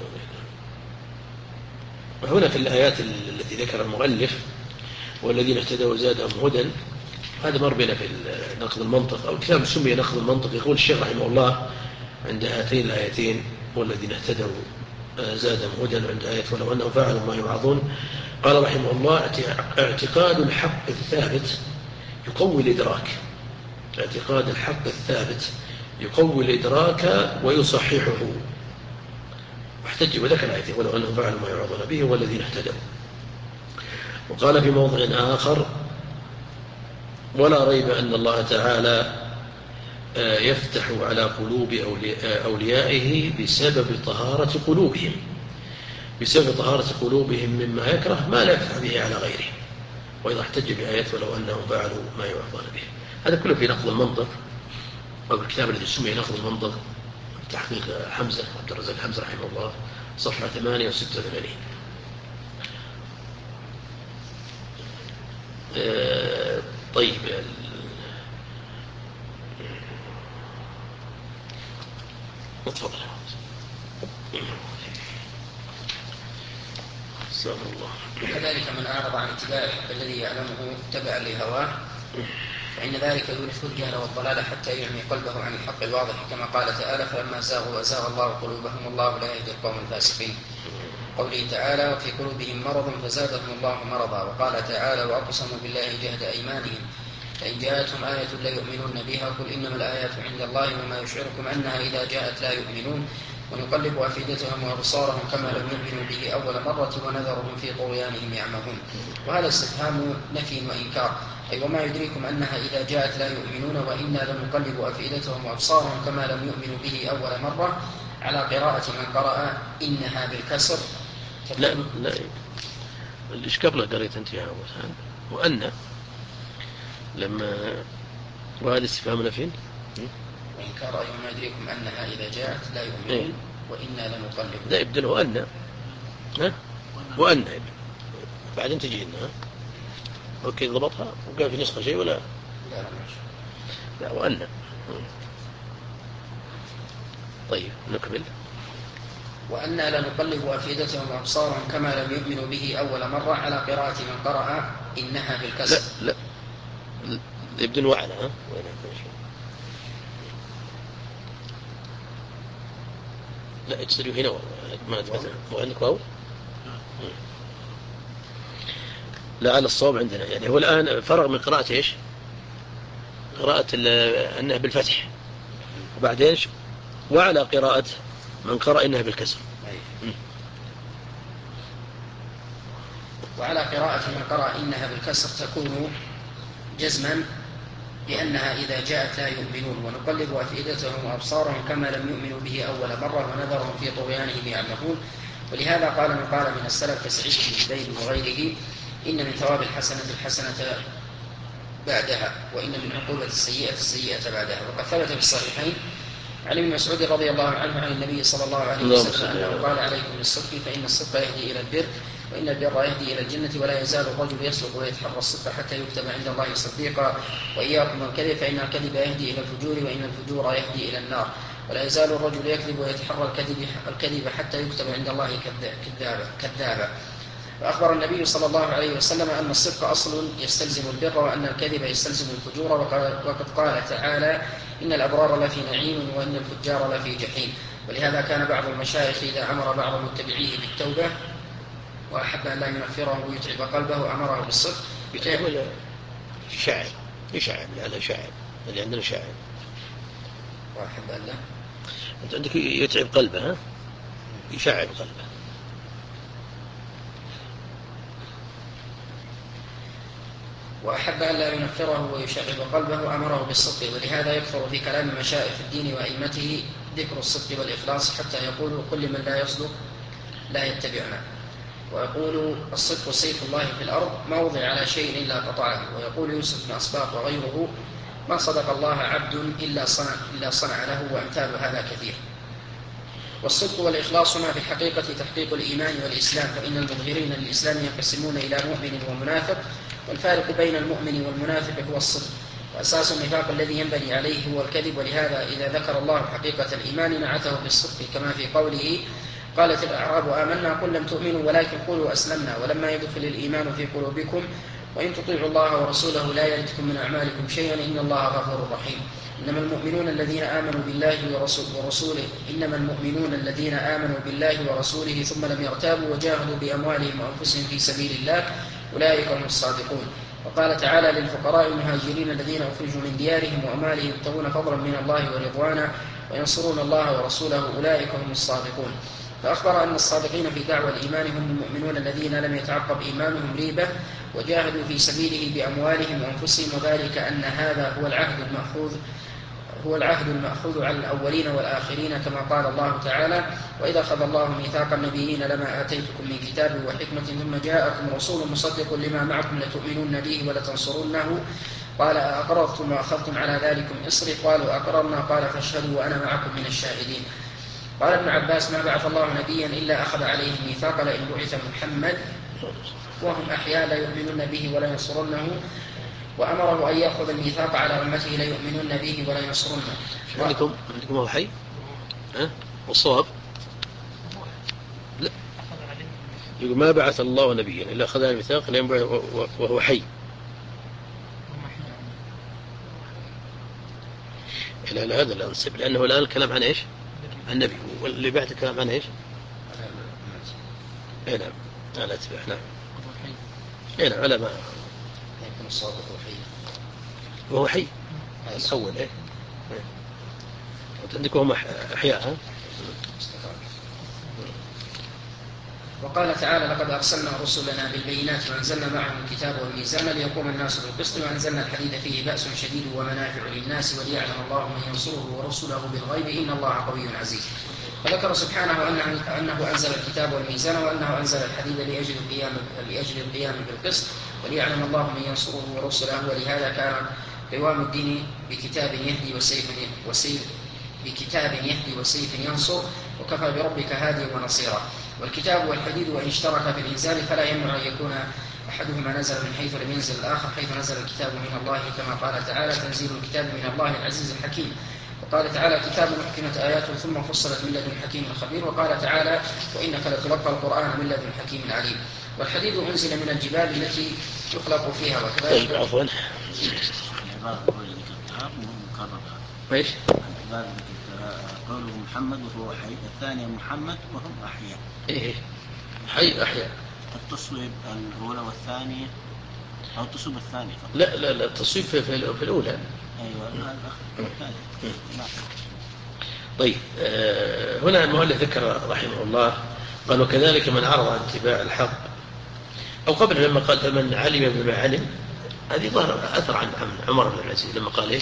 هنا في الآيات التي ذكر المؤلف والذين اهتدوا زادهم هدى، هذا مر بنا في نقد المنطق أو كتاب سمي نقد المنطق. يقول الشيخ رحمه الله عند هاتين الآيتين والذين اهتدوا زادهم هدى، عند آية ولو أنهم فعلوا ما يوعظون، قال رحمه الله اعتقاد الحق الثابت يقوي الإدراك. اعتقاد الحق الثابت يقوي الإدراك ويصححه. واحتج وذكر آيته ولو أنهم فعلوا ما يوعظون به والذين اهتدوا. وقال في موضع آخر ولا ريب أن الله تعالى يفتح على قلوب أوليائه بسبب طهارة قلوبهم، بسبب طهارة قلوبهم مما يكره ما لا يفتح به على غيره. وإذا احتج بآيات ولو أنهم فعلوا ما يوعظون به. هذا كله في نقد المنطق أو الكتاب الذي سمي نقد المنطق تحقيق حمزة عبد الرزاق حمزة رحمه الله صفحة 8 و86. طيب تفضل. السلام الله. وكذلك من أعرض عن اتباع الحق الذي يعلمه تبعا لهواه فإن ذلك يورث الجهل والضلال حتى يعمي قلبه عن الحق الواضح، كما قال تعالى: فلما زاغوا وزاغ الله قلوبهم والله لا يهدي القوم الفاسقين. قوله تعالى: وفي قلوبهم مرض فزادهم الله مرضا. وقال تعالى: وأقسموا بالله جهد أيمانهم فإن جاءتهم آية لا يؤمنون بها قل إنما الآيات عند الله وما يشعركم أنها إذا جاءت لا يؤمنون ونقلب أفئدتهم وأبصارهم كما لم يؤمنوا به أول مرة ونذرهم في طغيانهم يعمهون. وهذا استفهام نفي وإنكار، أي وما يدريكم أنها إذا جاءت لا يؤمنون وإنا لنقلب أفئدتهم وأبصارهم كما لم يؤمنوا به أول مرة، على قراءة من قرأ إنها بالكسر. لا إيش قبل قريت أنت يا مثلا وأن لما وهذا استفهام نفي وإنكار، أي وما يدريكم أنها إذا جاءت لا يؤمنون وإنا لنقلب. لا يبدله أن وأن بعدين تجي لنا أوكي ضبطها وقال في نسخة شيء ولا لا وأن. طيب نكمل. وأنا لنقلب أفئدتهم وأبصارهم كما لم يؤمنوا به أول مرة، على قراءة من قرأ إنها بالكسر. لا يبدل وعلى لا يتصل هنا ما أثبتها وعندك واو لا على الصواب عندنا. يعني هو الآن فرغ من قراءة إيش؟ قراءة أنها بالفتح وبعدين وعلى قراءة من قرأ إنها بالكسر. وعلى قراءة من قرأ إنها بالكسر تكون جزما لأنها إذا جاءت لا يؤمنون ونقلب أفئدتهم وأبصارهم كما لم يؤمنوا به أول مرة ونذرهم في طغيانهم يعمهون. ولهذا قال من قال من السلف كسعيد بن جبير وغيره: إن من ثواب الحسنة بعدها، وإن من عقوبة السيئة بعدها. وقد ثبت في الصحيحين عن ابن مسعود رضي الله عنه عن النبي صلى الله عليه وسلم أنه قال: عليكم بالصدق فإن الصدق يهدي إلى البر وإن البر يهدي إلى الجنة ولا يزال الرجل يصدق ويتحرى الصدق حتى يكتب عند الله صديقا وإياكم والكذب فإن الكذب يهدي إلى الفجور وإن الفجور يهدي إلى النار ولا يزال الرجل يكذب ويتحرى الكذب حتى يكتب عند الله كذابا. وأخبر النبي صلى الله عليه وسلم أن الصدق أصل يستلزم البر وأن الكذب يستلزم الفجور. وقد قال تعالى: إن الأبرار لفي نعيم وإن الفجار لفي جحيم. ولهذا كان بعض المشايخ إذا أمر بعض متبعيه بالتوبة وأحب أن لا ينفره ويتعب قلبه أمره بالصدق. شاعر هذا شاعر اللي عندنا شاعر وأحب أن لا أنت عندك يتعب قلبه يشعب قلبه. وأحب أن لا ينفره ويشعب قلبه أمره بالصدق. ولهذا يكثر في كلام مشائخ الدين وأئمته ذكر الصدق والإخلاص حتى يقول: كل من لا يصدق لا يتبعنا. ويقول: الصدق سيف الله في الأرض ما وضع على شيء إلا قطعه. ويقول يوسف بن أسباط وغيره: ما صدق الله عبد إلا صنع له. وأمثال هذا كثير. والصدق والإخلاص ما في الحقيقة تحقيق الإيمان والإسلام، فإن المظهرين للإسلام ينقسمون إلى مؤمن ومنافق، والفارق بين المؤمن والمنافق هو الصدق. وأساس النفاق الذي ينبني عليه هو الكذب. ولهذا إذا ذكر الله حقيقة الإيمان نعته بالصدق، كما في قوله: قالت الأعراب آمنا قل لم تؤمنوا ولكن قولوا أسلمنا ولما يدخل الإيمان في قلوبكم وإن تطيعوا الله ورسوله لا يلدكم من أعمالكم شيئا إن الله غفور رحيم. إنما المؤمنون الذين آمنوا بالله ورسوله ثم لم يرتابوا وجاهدوا بأموالهم وأنفسهم في سبيل الله أولئك هم الصادقون. وقال تعالى: للفقراء المهاجرين الذين أخرجوا من ديارهم وأموالهم يبتغون فضلا من الله ورضوانا وينصرون الله ورسوله أولئك هم الصادقون. فأخبر أن الصادقين في دعوى الإيمان هم المؤمنون الذين لم يتعقب إيمانهم ريبة وجاهدوا في سبيله بأموالهم وأنفسهم، وذلك أن هذا هو العهد المأخوذ على الأولين والآخرين، كما قال الله تعالى: وإذا أخذ الله ميثاق النبيين لما آتيتكم من كتاب وحكمة ثم جاءكم رسول مصدق لما معكم لتؤمنن به ولتنصرنه قال: أأقررتم وأخذتم على ذلكم إصري قالوا أقررنا قال فاشهدوا وأنا معكم من الشاهدين. قال ابن عباس: ما بعث الله نبيا إلا أخذ عليه الميثاق لئن بعث محمد وهم أحياء لا يؤمنون به ولا ينصرونه، وأمره أن يأخذ الميثاق على أمته لا يؤمنون به ولا ينصرونه. عندكم هو حي؟ والصواب لا، يقول ما بعث الله نبيا إلا أخذ الميثاق وهو حي. إلى هذا لا أنسب، لأنه الآن الكلام عن إيش؟ النبي، واللي بعد الكلام عن إيش؟ نعم على اتباع. نعم على ما يكون الصواب وهو حي الأول. عندكم أحياء. وقال تعالى لقد أرسلنا رسلنا بالبينات وأنزلنا معهم الكتاب والميزان ليقوم الناس بالقسط وأنزلنا الحديد فيه بأس شديد ومنافع للناس وليعلم الله من ينصره ورسله بالغيب إن الله قوي عزيز. فذكر سبحانه أنه أنزل الكتاب والميزان وأنه أنزل الحديد لأجل القيام بالقسط وليعلم الله من ينصره ورسله، ولهذا كان قوام الدين بكتاب يهدي وسيف ينصر، وكفى بربك هاديا ونصيرا. والكتاب والحديد وإن اشترك في الإنزال فلا يمنع أن يكون أحدهما نزل من حيث لم ينزل الآخر، حيث نزل الكتاب من الله كما قال تعالى تنزيل الكتاب من الله العزيز الحكيم. وقال تعالى كتاب محكمت آياته ثم فصلت من لدن حكيم خبير. وقال تعالى وإنك لتلقى القرآن من لدن حكيم عليم. والحديد أنزل من الجبال التي يخلق فيها. وكذلك عفوا ايش؟ قوله محمد وهو حي، الثانية محمد وهم أحياء. حي أحياء. التصويب الأولى والثانية أو التصويب الثانية فقط. لا التصويب في الأولى. أيوة الثانية. طيب هنا المؤلف ذكر رحمه الله قال وكذلك من عرض عن اتباع الحق، أو قبل لما قال فمن علم بما علم، هذه ظهر أثر عن عمر بن العزيز لما قال إيش؟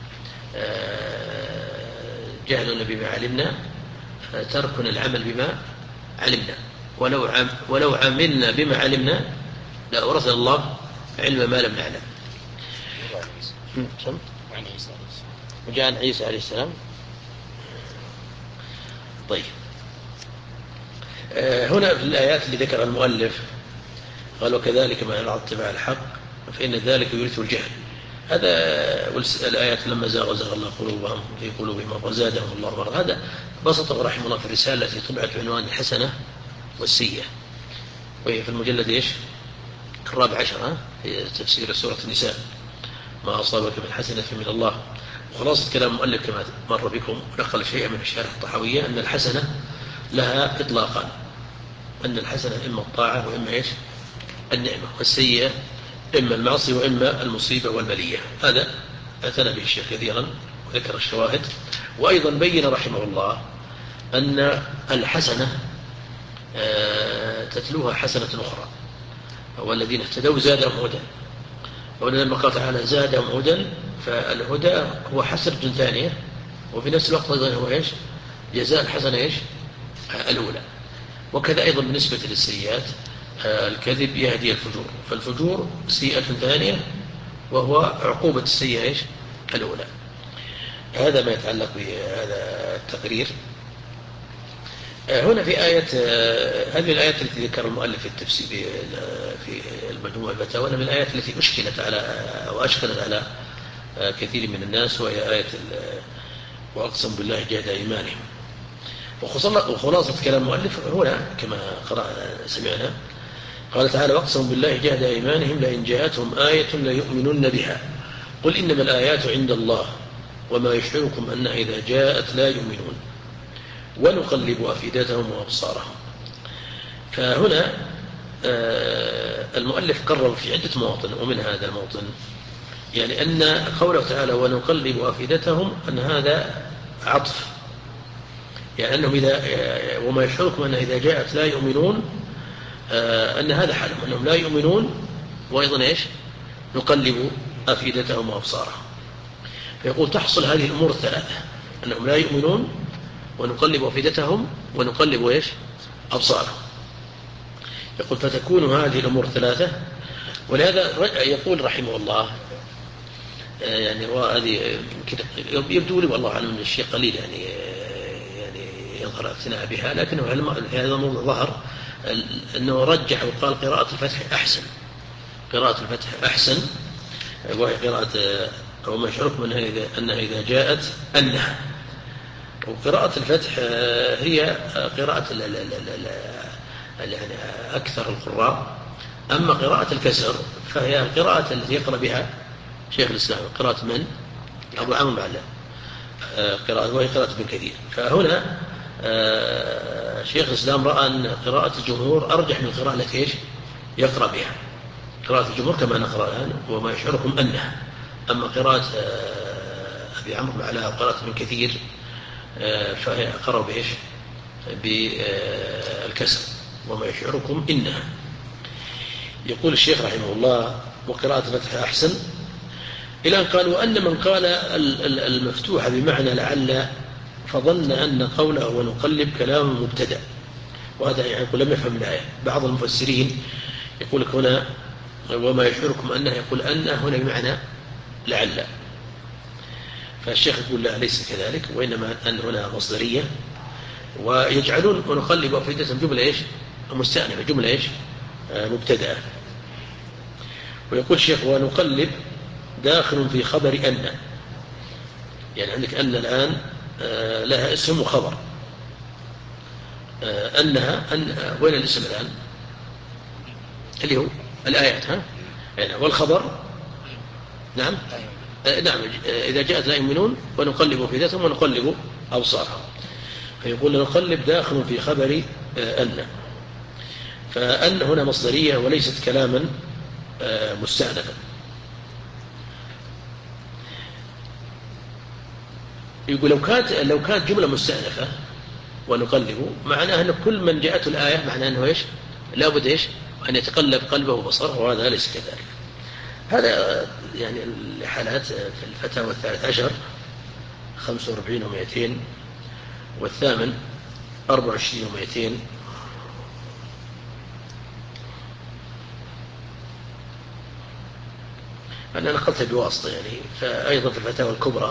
جهلنا بما علمنا تركنا العمل بما علمنا، ولو عملنا بما علمنا لأورثنا الله علم ما لم نعلم. وجاء عن عيسى عليه السلام. طيب هنا في الآيات اللي ذكر المؤلف قال وكذلك من عرض اتباع الحق فإن ذلك يورث الجهل. هذا الآيات لما زاغ الله قلوبهم في قلوبهم وزادهم الله مرض. هذا بسطه رحمه الله في الرسالة التي طبعت بعنوان الحسنة والسيئة، وهي في المجلد إيش 14 في تفسير سورة النساء ما أصابك من حسنة من الله. وخلاصة كلام المؤلف كما مر بكم نقل شيئا من الشارح الطحاوية أن الحسنة لها إطلاقا، أن الحسنة إما الطاعة وإما إيش النعمة، والسيئة إما المعصية وإما المصيبة والبلية. هذا أتنا به الشيخ كثيرا وذكر الشواهد. وأيضا بين رحمه الله أن الحسنة تتلوها حسنة أخرى، والذين اهتدوا زادهم هدى. ولما قال تعالى زادهم هدى، فالهدى هو حسنة ثانية، وفي نفس الوقت أيضا هو إيش جزاء الحسنة إيش الأولى. وكذا أيضا بالنسبة للسيئات الكذب يهدي الفجور، فالفجور سيئة ثانية وهو عقوبة السيئة إيش الأولى. هذا ما يتعلق بهذا التقرير. هنا في آية، هذه الآيات التي ذكر المؤلف في التفسير في المجموع الفتاوى من الآيات التي أشكلت على وأشكلت على كثير من الناس، وهي آية وأقسم بالله جهد أيمانهم. وخلاصة كلام المؤلف هنا كما سمعنا قال تعالى وأقسم بالله جهد أيمانهم لئن جاءتهم آية ليؤمنن بها قل إنما الآيات عند الله وما يشعركم أنها إذا جاءت لا يؤمنون ونقلب أفئدتهم وأبصارهم. فهنا المؤلف قرر في عدة مواطن، ومن هذا الموطن يعني أن قوله تعالى ونقلب أفئدتهم أن هذا عطف، يعني أنهم وما يشعركم أنها إذا جاءت لا يؤمنون، أن هذا حالهم أنهم لا يؤمنون، وأيضا إيش نقلب أفئدتهم وأبصارهم. فيقول تحصل هذه الأمور الثلاثة، أنهم لا يؤمنون ونقلب أفئدتهم ونقلب إيش أبصارهم. يقول فتكون هذه الأمور الثلاثة. ولهذا يقول رحمه الله يعني وهذه يبدو لي والله أعلم أن الشيء قليل يعني يظهر اقتناع بها، لكنه في هذا الموضوع ظهر أنه رجح وقال قراءة الفتح أحسن، قراءة الفتح أحسن، وهي قراءة وما يشعركم أنها إذا جاءت أنها. وقراءة الفتح هي قراءة يعني أكثر القراء. أما قراءة الكسر فهي القراءة التي يقرأ بها شيخ الإسلام، قراءة من؟ أبو عمرو معلم، وهي قراءة ابن كثير. فهنا شيخ الإسلام رأى أن قراءة الجمهور أرجح من القراءة التي يقرأ بها، قراءة الجمهور كما نقرأ الآن وما يشعركم أنها. أما قراءة أبي عمرو معلم وقراءة ابن كثير فهي قرأوا بإيش؟ بالكسر، وما يشعركم إنها. يقول الشيخ رحمه الله وقراءة الفتح أحسن، إلى أن قال وأن من قال المفتوح بمعنى لعل فظن أن قوله ونقلب كلام مبتدأ، وهذا يعني لم يفهم الآية. بعض المفسرين يقول لك هنا وما يشعركم أنه، يقول أنه هنا بمعنى لعل. فالشيخ يقول لا، ليس كذلك، وإنما أن هنا مصدرية، ويجعلون ونقلب أفئدتهم جملة إيش؟ مستأنفة، جملة إيش؟ مبتدأة. ويقول الشيخ ونقلب داخل في خبر أن، يعني عندك أن الآن لها اسم وخبر. أنها وين الاسم الآن؟ اللي هو الآيات، يعني والخبر نعم نعم إذا جاءت لا يؤمنون ونقلب أفئدتهم ونقلب أبصارهم. فيقول نقلب داخل في خبر أن، فأن هنا مصدرية وليست كلاما مستأنفا. يقول لو كانت جملة مستأنفة ونقلب، معناه أن كل من جاءته الآية معناه أنه إيش؟ لا بد إيش؟ أن يتقلب قلبه وبصره، وهذا ليس كذلك. هذا يعني الحالات في الفتاوى 13 45 و200، والثامن 24 و200، أنا نقلتها بواسطة يعني. فأيضا في الفتاوى الكبرى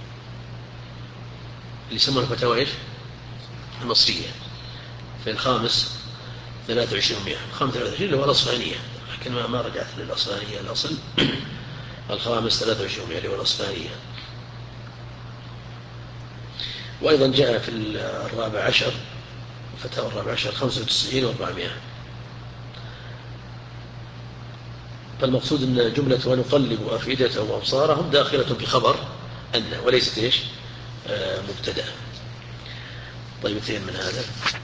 اللي يسمونها الفتاوى إيش؟ المصرية، في الخامس 23 و100، الخامس 23 اللي هو الأصفهانية، لكن ما رجعت للأصفهانية الأصل. الخامس 23 و100 اللي هو الأصفهانية. وأيضا جاء في 14 الفتاوى 14 95 و400. فالمقصود أن جملة ونقلب أفئدتهم وأبصارهم داخلة بخبر أن، وليست إيش؟ مبتدأ. طيب اثنين من هذا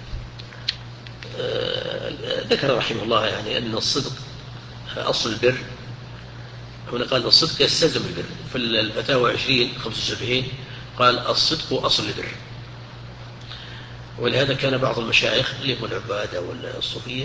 ذكر رحمه الله يعني أن الصدق أصل البر. هنا قال الصدق يستلزم البر. في الفتاوى 20-75 قال الصدق أصل البر. ولهذا كان بعض المشايخ اللي هم العباد أو الصوفية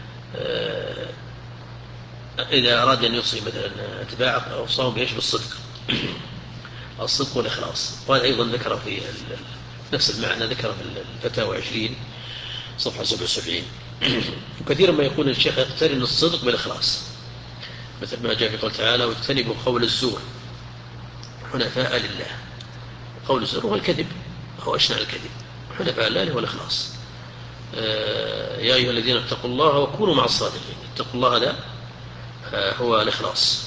إذا أراد أن يوصي مثلا اتباعه أوصاهم بإيش؟ بالصدق، الصدق والإخلاص. وهذا أيضا ذكر في نفس المعنى، ذكر في الفتاوى 20 صفحة 77. وكثيرا ما يكون الشيخ يقترن الصدق بالإخلاص، مثل ما جاء في قول تعالى واجتنبوا قول الزور حنفاء لله. قول الزور هو الكذب، هو أشنع الكذب. حنفاء لله هو الإخلاص. يا أيها الذين اتقوا الله وكونوا مع الصادقين. اتقوا الله هذا هو الإخلاص.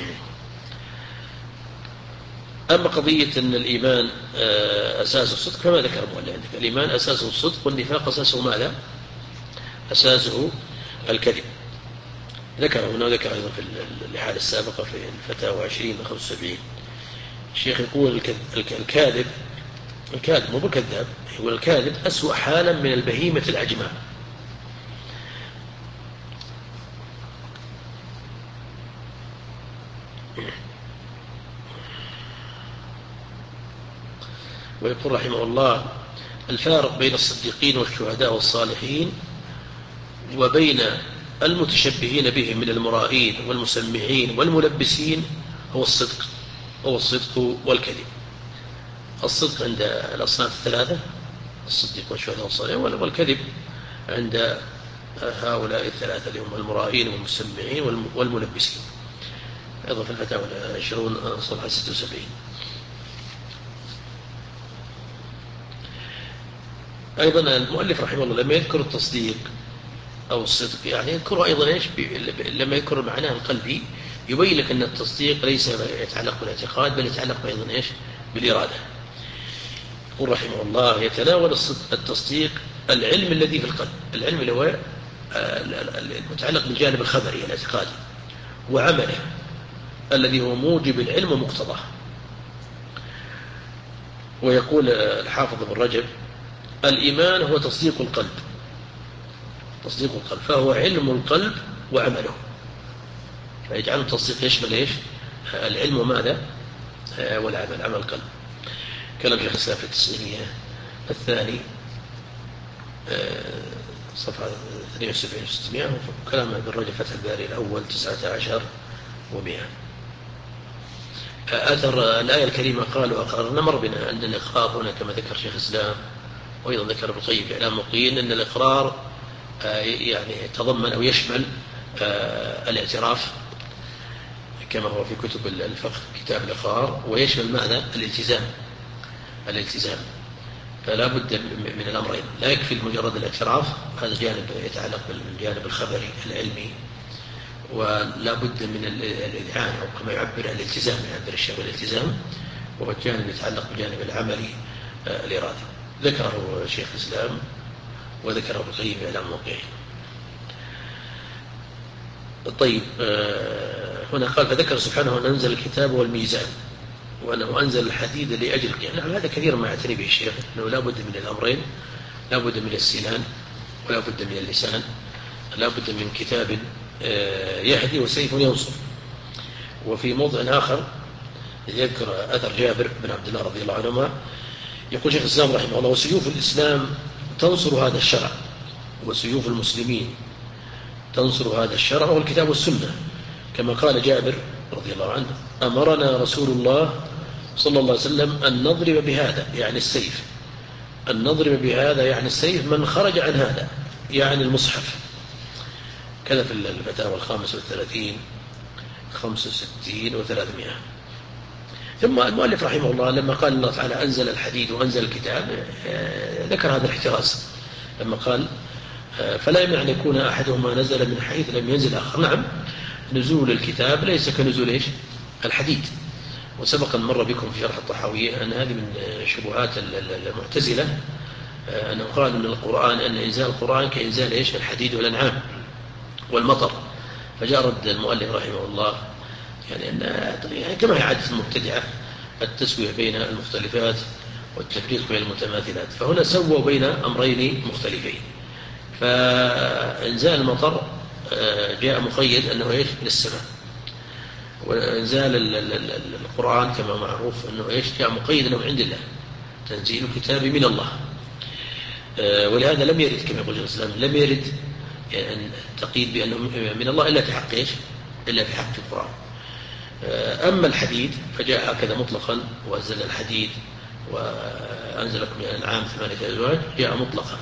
أما قضية أن الإيمان أساس الصدق كما ذكر المؤلف عندك، الإيمان أساسه الصدق، والنفاق أساسه ماذا؟ أساسه الكذب. ذكر هنا وذكر أيضا في الحالة السابقة في الفتاوى 20-75. الشيخ يقول الكاذب مو بالكذاب، يقول الكاذب أسوأ حالا من البهيمة الأجماع. ويقول رحمه الله الفارق بين الصديقين والشهداء والصالحين وبين المتشبهين بهم من المرائين والمسمعين والملبسين هو الصدق والكذب. الصدق عند الأصناف الثلاثة، الصديق والشهداء والصالحين، والكذب عند هؤلاء الثلاثة اللي هم المرائين والمسمعين والملبسين. أيضا في الفتاوى 20 صفحة 76. أيضا المؤلف رحمه الله لما يذكر التصديق أو الصدق، يعني يذكره أيضا إيش لما يذكر المعنى القلبي يبين لك أن التصديق ليس يتعلق بالاعتقاد بل يتعلق أيضا إيش بالإرادة. يقول رحمه الله: يتناول التصديق العلم الذي في القلب، العلم اللي هو المتعلق بالجانب الخبري الاعتقادي، وعمله الذي هو موجب العلم ومقتضاه. ويقول الحافظ ابن رجب: الإيمان هو تصديق القلب، تصديق القلب، فهو علم القلب وعمله. فيجعل التصديق يشمل إيش؟ العلم وماذا؟ والعمل، عمل القلب. كلام شيخ الإسلام في التسعينية الثاني صفحة 72-600، وكلام ابن رجب فتح الباري الأول 19 و100. أثر الآية الكريمة قال: وأقررنا، مر بنا أن الإقرار هنا كما ذكر شيخ الإسلام وأيضا ذكر ابن القيم في إعلام الموقعين أن الإقرار يعني يتضمن أو يشمل الاعتراف كما هو في كتب الفقه كتاب الإقرار، ويشمل ماذا؟ الالتزام. فلا بد من الأمرين، لا يكفي مجرد الاعتراف، هذا جانب يتعلق بالجانب الخبري العلمي، ولا بد من الإذعان أو كما يعبر الالتزام، يعبر الشيخ الالتزام، وهو الجانب يتعلق بالجانب العملي الإرادي. ذكره شيخ الإسلام وذكره ابن القيم في إعلام الموقعين. طيب، هنا قال: فذكر سبحانه أن أنزل الكتاب والميزان وأنه أنزل الحديد لأجل القيام. نعم، هذا كثير ما يعتني به الشيخ، أنه لا بد من الأمرين، لا بد من السنان ولا بد من اللسان، لا بد من كتاب يهدي وسيف ينصر. وفي موضع آخر يذكر أثر جابر بن عبد الله رضي الله عنهما، يقول شيخ الإسلام رحمه الله: وسيوف الإسلام تنصر هذا الشرع، وسيوف المسلمين تنصر هذا الشرع والكتاب والسنة، كما قال جابر رضي الله عنه: أمرنا رسول الله صلى الله عليه وسلم أن نضرب بهذا، يعني السيف، أن نضرب بهذا يعني السيف من خرج عن هذا، يعني المصحف. كذا في الفتاوى 35 65 و300. ثم المؤلف رحمه الله لما قال الله تعالى أنزل الحديد وأنزل الكتاب ذكر هذا الاحتراز لما قال: فلا يمنع أن يكون أحدهما نزل من حيث لم ينزل آخر. نعم، نزول الكتاب ليس كنزول إيش؟ الحديد. وسبق أن مر بكم في شرح الطحاوية أن هذه من شبهات المعتزلة، أنه قال أن القرآن، أن إنزال القرآن كإنزال إيش؟ الحديد والأنعام والمطر. فجاء رد المؤلف رحمه الله يعني أن كما هي عادة المبتدعة التسوية بين المختلفات والتفريق بين المتماثلات، فهنا سووا بين أمرين مختلفين. فإنزال المطر جاء مقيد أنه إيش؟ من السماء، وإنزال القرآن كما معروف أنه إيش؟ جاء مقيد أنه عند الله، تنزيل الكتاب من الله. ولهذا لم يرد كما يقول الإسلام، لم يرد يعني التقييد بأنه من الله إلا في حق إيش؟ إلا في حق القرآن. أما الحديد فجاء هكذا مطلقا: وأنزل الحديد وأنزل لكم من الأنعام 8 أزواج، جاء مطلقا.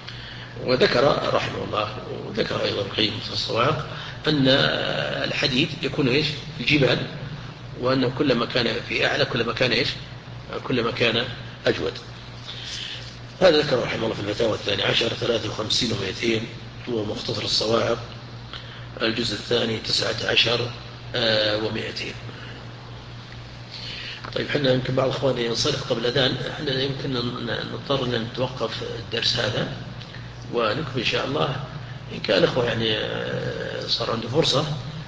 وذكر رحمه الله وذكر أيضا القيم في الصواعق أن الحديد يكون إيش؟ في الجبال، وأنه كلما كان في أعلى كلما كان إيش؟ كلما كان أجود. هذا ذكر رحمه الله في الفتاوى 12 53 و200، ومختصر الصواعق الجزء الثاني 19 و200. طيب، حنا يمكن بعض الأخوان ينصرف قبل الأذان، حنا يمكن نضطر أن نتوقف الدرس هذا ونكمل إن شاء الله. إن كان أخوة يعني صار عنده فرصة،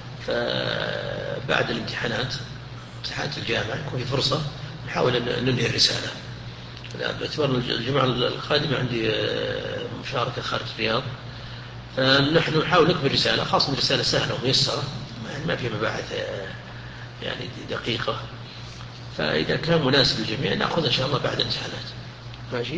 فبعد الامتحانات امتحانات الجامعة يكون في فرصة نحاول أن ننهي الرسالة، باعتبار الجمعة القادمة عندي مشاركة خارج الرياض، فنحن نحاول نكمل رسالة، خاصة رسالة سهلة وميسرة ما فيها مباحث يعني دقيقة، فإذا كان مناسب للجميع نأخذ إن شاء الله بعد الامتحانات. ماشي؟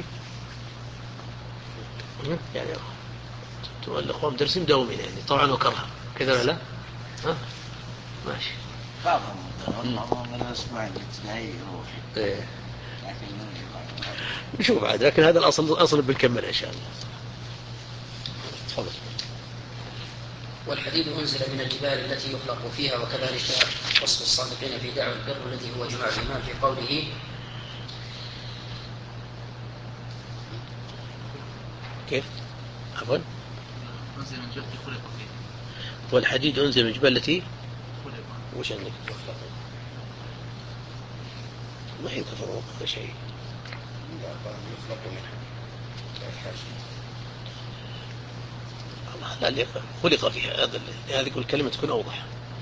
يعني الأخوة مدرسين مداومين يعني طبعا وكرها كذا ولا لا؟ ها؟ ماشي. بعضهم الأسبوع الابتدائي يروح. إيه. لكن نشوف بعد، لكن هذا الأصل بنكمل إن شاء الله. تفضل. والحديد أنزل من الجبال التي يخلق فيها، وكذلك وصف الصادقين في دعوى البر الذي هو جماع الإيمان في قوله: كيف؟ عفوا. أنزل من جبل خلق فيه. والحديد أنزل من جبل التي خلق. وش عندك؟ ما هي كفروق ولا شيء. يخلق منها. الله لا خلق فيها، هذه كل كلمة تكون أوضح.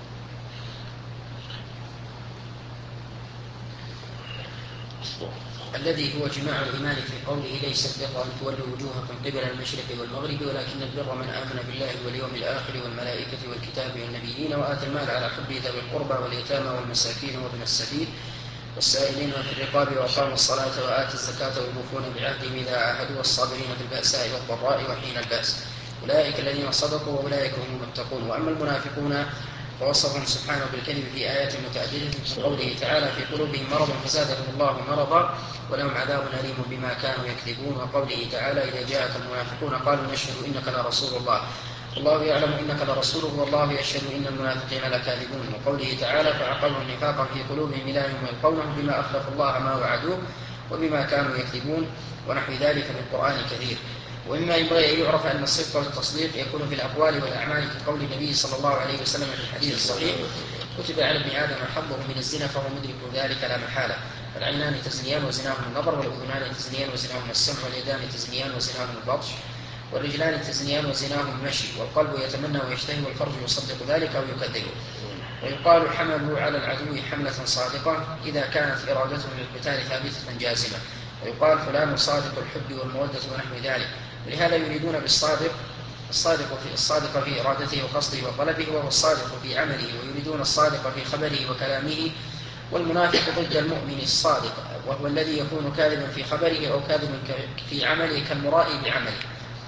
الذي هو جماع الإيمان في قوله ليس البر أن تولوا وجوهكم قبل المشرق والمغرب ولكن البر من آمن بالله واليوم الآخر والملائكة والكتاب والنبيين وآتى المال على حبه ذوي القربى واليتامى والمساكين وابن السبيل والسائلين في الرقاب وأقاموا الصلاة وآتوا الزكاة والموفون بعهدهم إذا عاهدوا والصابرين في البأساء والضراء وحين البأس أولئك الذين صدقوا وأولئك هم المتقون. وأما المنافقون فوصفهم سبحانه بالكذب في آيات متعددة في قوله تعالى في قلوبهم مرض فزادهم الله مرضا ولهم عذاب أليم بما كانوا يكذبون. وقوله تعالى إذا جاءك المنافقون قالوا نشهد إنك لرسول الله والله يعلم إنك لرسوله والله يشهد إن المنافقين لكاذبون. وقوله تعالى فعقروا النفاق في قلوبهم إلى يوم يلقونه بما أخلفوا الله ما وعدوه وبما كانوا يكذبون ونحو ذلك في القرآن كثير. ومما ينبغي أن يعرف أن الصدق والتصديق يكون في الأقوال والأعمال كقول النبي صلى الله عليه وسلم في الحديث الصحيح كتب على ابن آدم حظه من الزنا فهو مدرك ذلك لا محالة. فالعينان تزنيان وزناهما النظر والأذنان تزنيان وزناهما السمع واليدان تزنيان وزناهما البطش والرجلان تزنيان وزناهما المشي والقلب يتمنى ويشتهي والفرج يصدق ذلك أو يكذبه. ويقال حملوا على العدو حملة صادقة إذا كانت إرادتهم للقتال ثابتة جازمة. ويقال فلان صادق الحب والمودة ونحو ذلك. ولهذا يريدون بالصادق الصادق في إرادته وقصده وطلبه وهو الصادق في عمله ويريدون الصادق في خبره وكلامه. والمنافق ضد المؤمن الصادق وهو الذي يكون كاذبا في خبره أو كاذبا في عمله كالمرائي بعمله.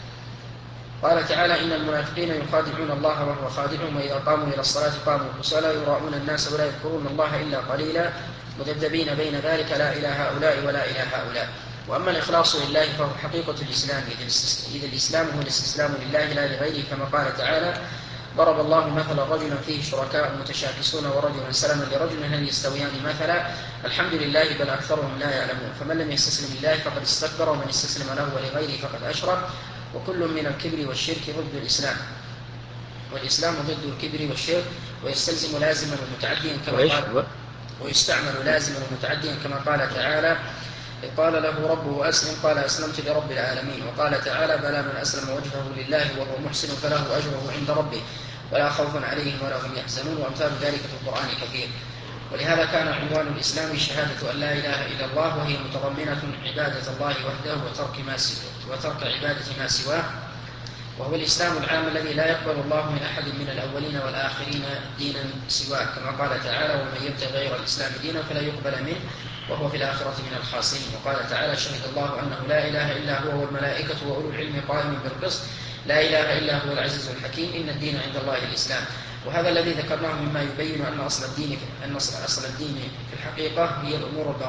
قال تعالى إن المنافقين يخادعون الله وهو خادعهم وإذا قاموا إلى الصلاة قاموا كسالى يراءون الناس ولا يذكرون الله إلا قليلا مذبذبين بين ذلك لا إلى هؤلاء ولا إلى هؤلاء. وأما الإخلاص لله فهو حقيقة الإسلام إذ الإسلام هو الاستسلام لله لا لغيره كما قال تعالى ضرب الله مثلا رجلا فيه شركاء متشاكسون ورجلا سلما لرجل هل يستويان مثلا الحمد لله بل أكثرهم لا يعلمون. فمن لم يستسلم لله فقد استكبر ومن استسلم له ولغيره فقد أشرك وكل من الكبر والشرك ضد الإسلام والإسلام ضد الكبر والشرك ويستلزم لازما ومتعديا كما قال ويستعمل لازما ومتعديا كما قال تعالى قال له ربه أسلم قال أسلمت لرب العالمين. وقال تعالى بلى من أسلم وجهه لله وهو محسن فله أجره عند ربه ولا خوف عليهم ولا هم يحزنون. وأمثال ذلك في القرآن كثير. ولهذا كان عنوان الإسلام شهادة أن لا إله إلا الله وهي متضمنة عبادة الله وحده وترك عبادة ما سواه وهو الإسلام العام الذي لا يقبل الله من أحد من الأولين والآخرين دينا سواه كما قال تعالى ومن يبتغي غير الإسلام دينا فلا يقبل منه وهو في الآخرة من الخاسرين. وقال تعالى شهد الله أنه لا إله إلا هو والملائكة وأولو العلم قائما بالقسط لا إله إلا هو العزيز الحكيم إن الدين عند الله الإسلام. وهذا الذي ذكرناه مما يبين أن أصل الدين في الحقيقة هي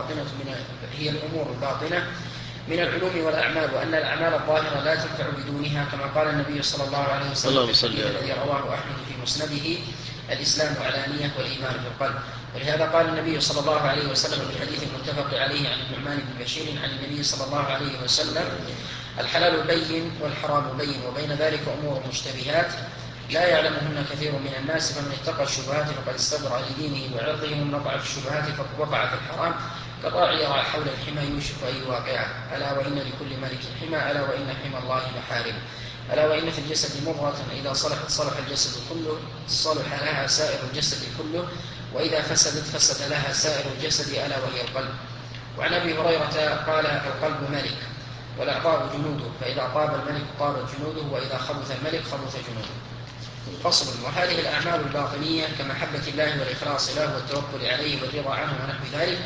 الأمور الباطنة من العلوم والأعمال وأن الأعمال الظاهرة لا تنفع بدونها كما قال النبي صلى الله عليه وسلم في الحديث الذي رواه أحمد في مسنده الإسلام علانية والإيمان بالقلب. ولهذا قال النبي صلى الله عليه وسلم في الحديث المتفق عليه عن النعمان بن بشير عن النبي صلى الله عليه وسلم الحلال بين والحرام بين وبين ذلك أمور مشتبهات لا يعلمهن كثير من الناس فمن اتقى الشبهات فقد استبرأ لدينه وعرضه ومن وقع في الشبهات فقد وقع في الحرام كالراعي يرعى حول الحمى يوشك أن يواقعه ألا وإن لكل ملك حمى ألا وإن حمى الله محارم ألا وإن في الجسد مضغة إذا صلحت صلح الجسد كله صلح لها سائر الجسد كله وإذا فسدت فسد لها سائر الجسد ألا وهي القلب. وعن أبي هريرة قال القلب ملك والأعضاء جنوده فإذا طاب الملك طابت جنوده وإذا خبث الملك خبث جنوده. فصل. وهذه الأعمال الباطنية كمحبة الله والإخلاص له والتوكل عليه والرضا عنه ونحو ذلك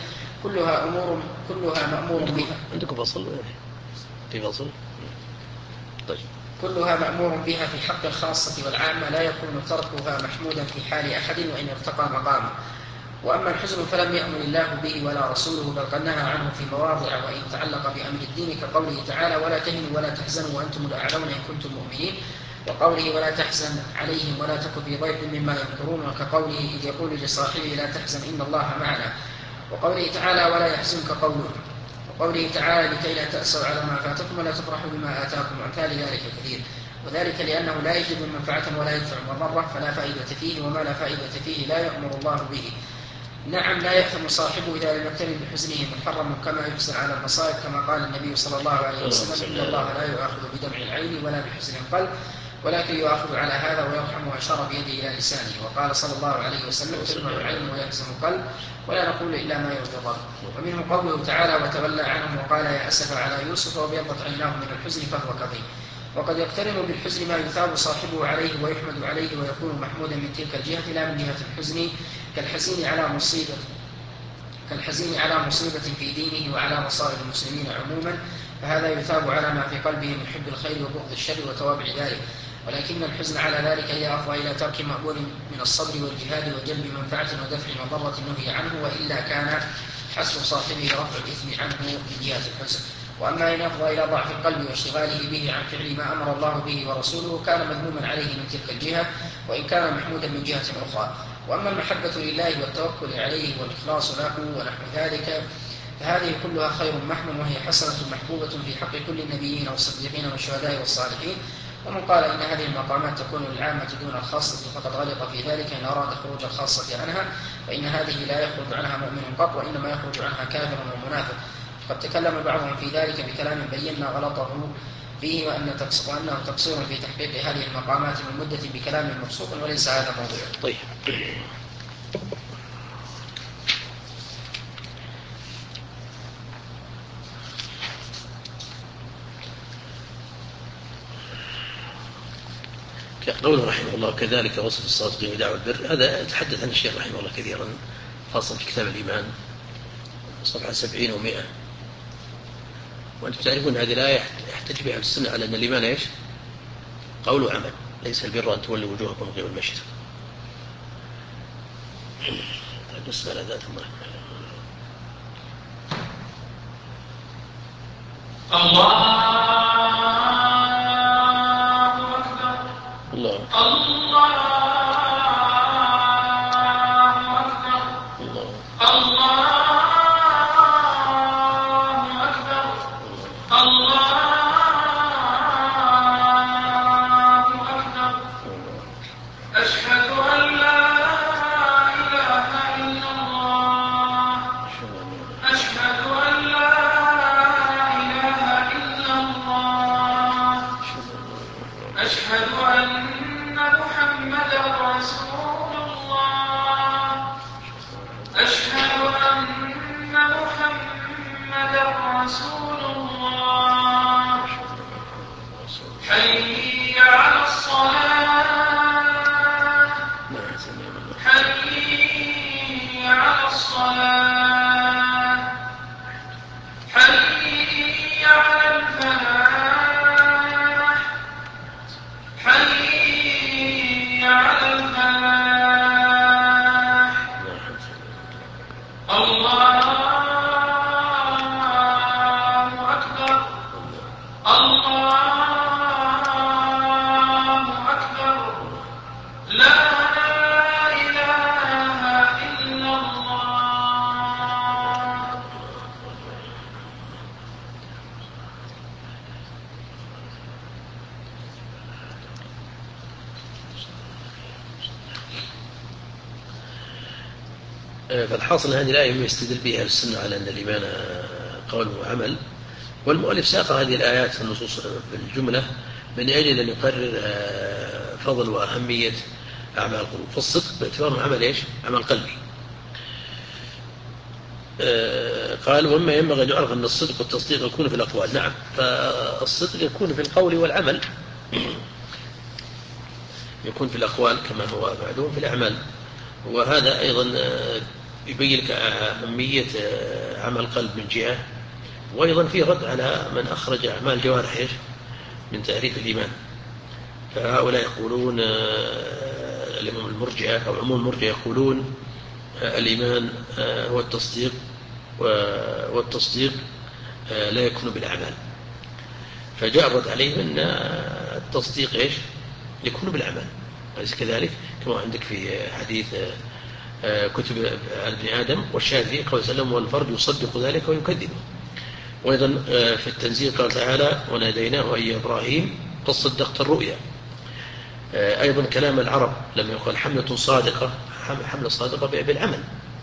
كلها مأمور بها. عندكم فصل في فصل طيب. كلها مأمور بها في حق الخاصة والعامة لا يكون تركها محمودا في حال أحد وإن ارتقى مقامه. وأما الحزن فلم يأمر الله به ولا رسوله بل قد نهى عنه في مواضع وإن تعلق بأمر الدين كقوله تعالى ولا تهنوا ولا تحزنوا وأنتم الأعلون إن كنتم مؤمنين وقوله ولا تحزن عليهم ولا تك في ضيق مما يمكرون وكقوله إذ يقول لصاحبه لا تحزن إن الله معنا وقوله تعالى ولا يحزنك قوله وقوله تعالى لكي لا تأسوا على ما فاتكم ولا تفرحوا بما آتاكم وأمثال ذلك كثير. وذلك لأنه لا يجد منفعة ولا يدفع مضرة فلا فائدة فيه، وما لا فائدة فيه لا يأمر الله به. نعم لا يأثم صاحبه إذا لم يقترن بحزنه محرم كما يحزن على المصائب، كما قال النبي صلى الله عليه وسلم: إن الله لا يؤاخذ بدمع العين ولا بحزن القلب ولكن يؤاخذ على هذا ويرحم، وأشار بيده إلى لسانه. وقال صلى الله عليه وسلم: تدمع العين ويحزن القلب ولا نقول إلا ما يرضي الله. ومنه قوله تعالى: وتولى عنهم وقال يا أسف على يوسف وابيضت عيناه من الحزن فهو كظيم. وقد يقترن بالحزن ما يثاب صاحبه عليه ويحمد عليه ويكون محمودا من تلك الجهة لا من جهة الحزن، كالحزين على مصيبة في دينه وعلى مصائب المسلمين عموما، فهذا يثاب على ما في قلبه من حب الخير وبغض الشر وتوابع ذلك. ولكن الحزن على ذلك إذا أفضى إلى ترك مأمور من الصبر والجهاد وجلب منفعة ودفع مضرة نهي عنه، وإلا كان حسب صاحبه رفع الإثم عنه من جهة الحزن. وأما إن أفضى إلى ضعف القلب واشتغاله به عن فعل ما أمر الله به ورسوله كان مذموما عليه من تلك الجهة، وإن كان محمودا من جهة أخرى. وأما المحبة لله والتوكل عليه والإخلاص له ونحو ذلك فهذه كلها خير محمود، وهي حسنة محبوبة في حق كل النبيين والصديقين والشهداء والصالحين. ومن قال إن هذه المقامات تكون للعامة دون الخاصة فقد غلط في ذلك إن أراد خروج الخاصة عنها، فإن هذه لا يخرج عنها مؤمن قط، وإنما يخرج عنها كافر ومنافق. قد تكلم بعضهم في ذلك بكلام بينا غلطه فيه وأنه تقصير في تحقيق هذه المقامات من مدة بكلام مبسوط، وليس هذا موضوع. طيب. قوله رحمه الله: كذلك وصف الصادقين بدعوى البر، هذا تحدث عن الشيخ رحمه الله كثيرا، خاصة في كتاب الإيمان صفحة 70 و100. وأنتم تعرفون هذه الآية يحتج بها السنة على أن الإيمان إيش؟ قول وعمل، ليس البر أن تولوا وجوهكم قبل المشرق. بالنسبة لذات الله الله فالحاصل هذه الآية يستدل بها السنة على أن الإيمان قول وعمل. والمؤلف ساق هذه الآيات في النصوص في الجملة من أجل أن يقرر فضل وأهمية أعمال القلوب. فالصدق باعتباره عمل إيش؟ عمل قلبي. قال: وما ينبغي أن يعرف أن الصدق والتصديق يكون في الأقوال. نعم، فالصدق يكون في القول والعمل، يكون في الأقوال كما هو معلوم في الأعمال. وهذا أيضا يبين لك أهمية عمل القلب من جهة، وأيضا فيه رد على من أخرج أعمال الجوارح من تعريف الإيمان. فهؤلاء يقولون الإمام المرجئة أو عموم المرجئة يقولون الإيمان هو التصديق، والتصديق لا يكون بالأعمال. فجاء الرد عليهم أن التصديق إيش؟ يكون بالأعمال، أليس كذلك؟ كما عندك في حديث كتب ابن آدم، والشافعي قال سلم والفرد يصدق ذلك ويكذبه. وأيضا في التنزيل قال تعالى: وناديناه أي إبراهيم قد صدقت الرؤيا. أيضا كلام العرب لما يقول حملة صادقة، حملة صادقة بالعمل.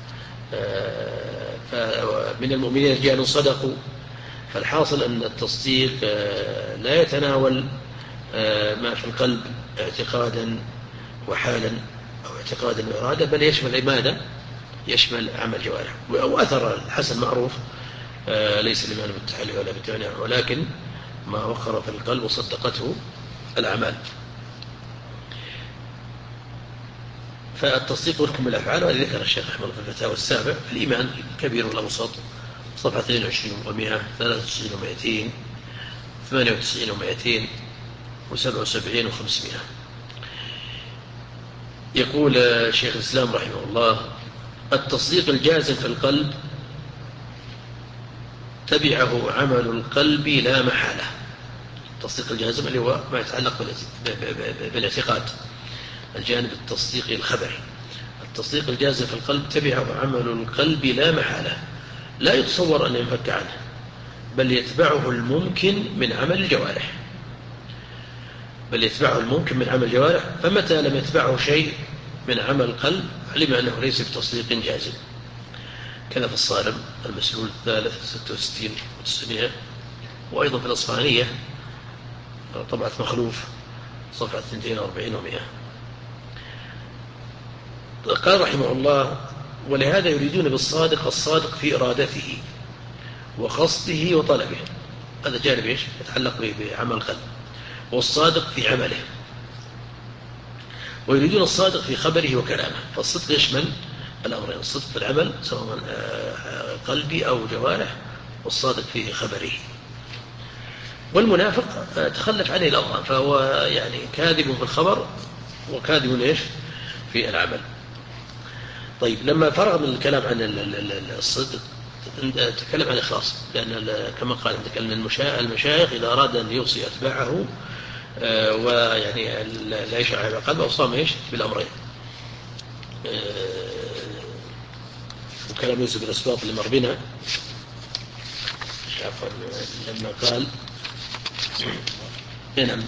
فمن المؤمنين رجال صدقوا. فالحاصل أن التصديق لا يتناول ما في القلب اعتقادا وحالا أو اعتقادا وإرادة، بل يشمل ماذا؟ يشمل عمل جوارح. وأثر الحسن معروف ليس الإيمان بالتحلي ولا بالتمنع، ولكن ما وقر في القلب وصدقته الأعمال. فالتصديق ركن من الأفعال، وهذا ذكر الشيخ رحمه الله في الفتاوى السابع. الإيمان الكبير والأوسط، صفحة 22 و100 93 و200 98 و200 و77 و500. يقول شيخ الإسلام رحمه الله: التصديق الجازم في القلب تبعه عمل القلب لا محالة. التصديق الجازم اللي هو ما يتعلق بالاعتقاد، الجانب التصديقي الخبري. التصديق الجازم في القلب تبعه عمل القلب لا محالة، لا يتصور أن ينفك عنه، بل يتبعه الممكن من عمل الجوارح. فمتى لم يتبعه شيء من عمل القلب علم أنه ليس بتصديق جازم. كذا في الصارم المسلول الثالث 66 و900، وأيضا في الأصفهانية طبعة مخلوف صفحة 42 و100. قال رحمه الله: ولهذا يريدون بالصادق الصادق في إرادته وقصده وطلبه. هذا جانب إيش يتعلق بعمل القلب. والصادق في عمله. ويريدون الصادق في خبره وكلامه. فالصدق يشمل الأمرين: الصدق في العمل سواء قلبي أو جوارح، والصادق في خبره. والمنافق تخلف عليه الأمر، فهو يعني كاذب في الخبر وكاذب إيش في العمل. طيب، لما فرغ من الكلام عن الصدق تكلم عن الإخلاص، لأن كما قال المشايخ إذا أراد أن يوصي أتباعه ويعني لا يشعر على قلبه أوصام إيش بالأمرين. وكلام يوسف الأسباط اللي مر بنا لما قال: نعم،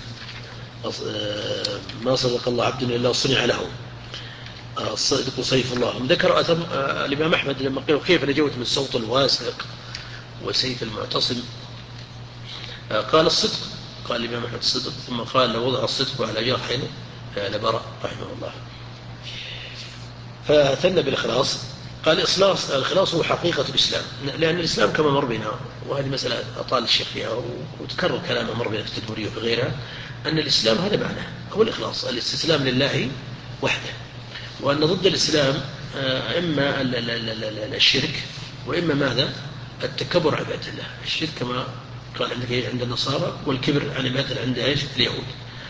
ما صدق الله عبد إلا صنع له، الصدق سيف الله. ذكر أثر الإمام أحمد لما قال: كيف نجوت من صوت الواسق وسيف المعتصم؟ قال: الصدق. قال الإمام أحمد: الصدق. ثم قال: لو وضع الصدق على جرح لبرأ رحمه الله. فثنى بالإخلاص. قال: الإخلاص هو حقيقة الإسلام، لأن الإسلام كما مر بنا، وهذه مسألة أطال الشيخ فيها وتكرر كلامه مر بنا في التدمرية وفي غيرها، أن الإسلام هذا معناه هو الإخلاص، الاستسلام لله وحده. وأن ضد الإسلام إما الشرك، وإما ماذا؟ التكبر عن عبادة الله. الشرك كما قال عند النصارى، والكبر عن عبادة عند اليهود.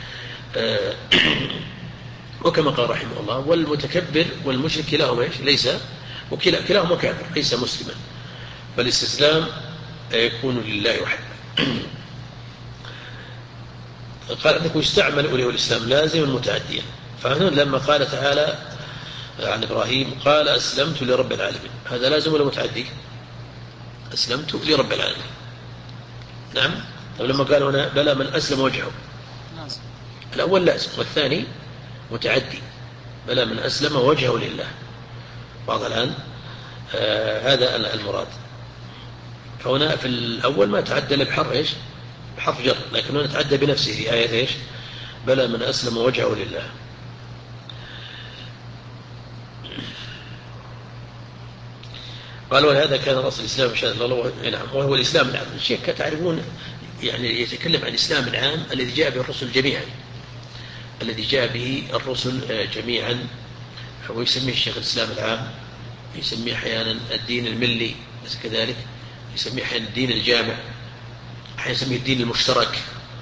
وكما قال رحمه الله: والمتكبر والمشرك كلاهما ليس كلاهما كافر ليس مسلما، فالاستسلام يكون لله وحده. قال: أنه يستعمل إليه الإسلام لازما متعديا. فهنا لما قال تعالى عن إبراهيم قال: أسلمت لرب العالمين، هذا لازم ولا متعدي؟ أسلمت لرب العالمين. نعم. طب لما قال هنا بلى من أسلم وجهه، الأول لازم والثاني متعدي. بلى من أسلم وجهه لله. بعض الآن هذا المراد. فهنا في الأول ما تعدى بحرف جر، لكن هنا تعدى بنفسه في آية بلى من أسلم وجهه لله. قال: ولهذا كان رأس الإسلام شهادة الله. نعم، وهو الإسلام العام. الشيخ تعرفون يعني يتكلم عن الإسلام العام الذي جاء به الرسل جميعا، ويسميه الشيخ الإسلام العام. يسميه أحيانا الدين الملي، بس كذلك يسميه أحيانا الدين الجامع، أحيانا يسميه الدين المشترك.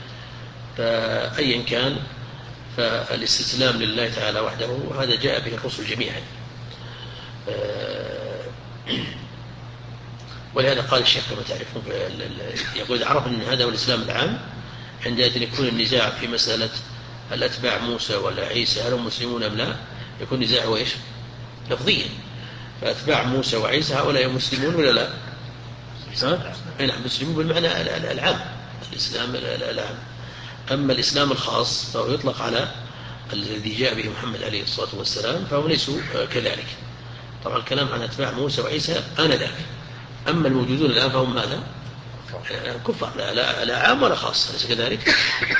فأيا كان، فالاستسلام لله تعالى وحده هذا جاء به الرسل جميعا. ولهذا قال الشيخ كما تعرفون يقول: عرف أن هذا هو الإسلام العام عندئذ يكون النزاع في مسألة الأتباع موسى ولا عيسى هل هم مسلمون أم لا، يكون نزاع وإيش لفظيا. فأتباع موسى وعيسى هؤلاء مسلمون ولا لا؟ نعم، مسلمون بالمعنى العام، الإسلام العام. أما الإسلام الخاص فهو يطلق على الذي جاء به محمد عليه الصلاة والسلام، فهم ليسوا كذلك. طبعا الكلام عن أتباع موسى وعيسى آنذاك، أما الموجودون الآن فهم ماذا؟ كفار، لا عام ولا خاص، أليس كذلك؟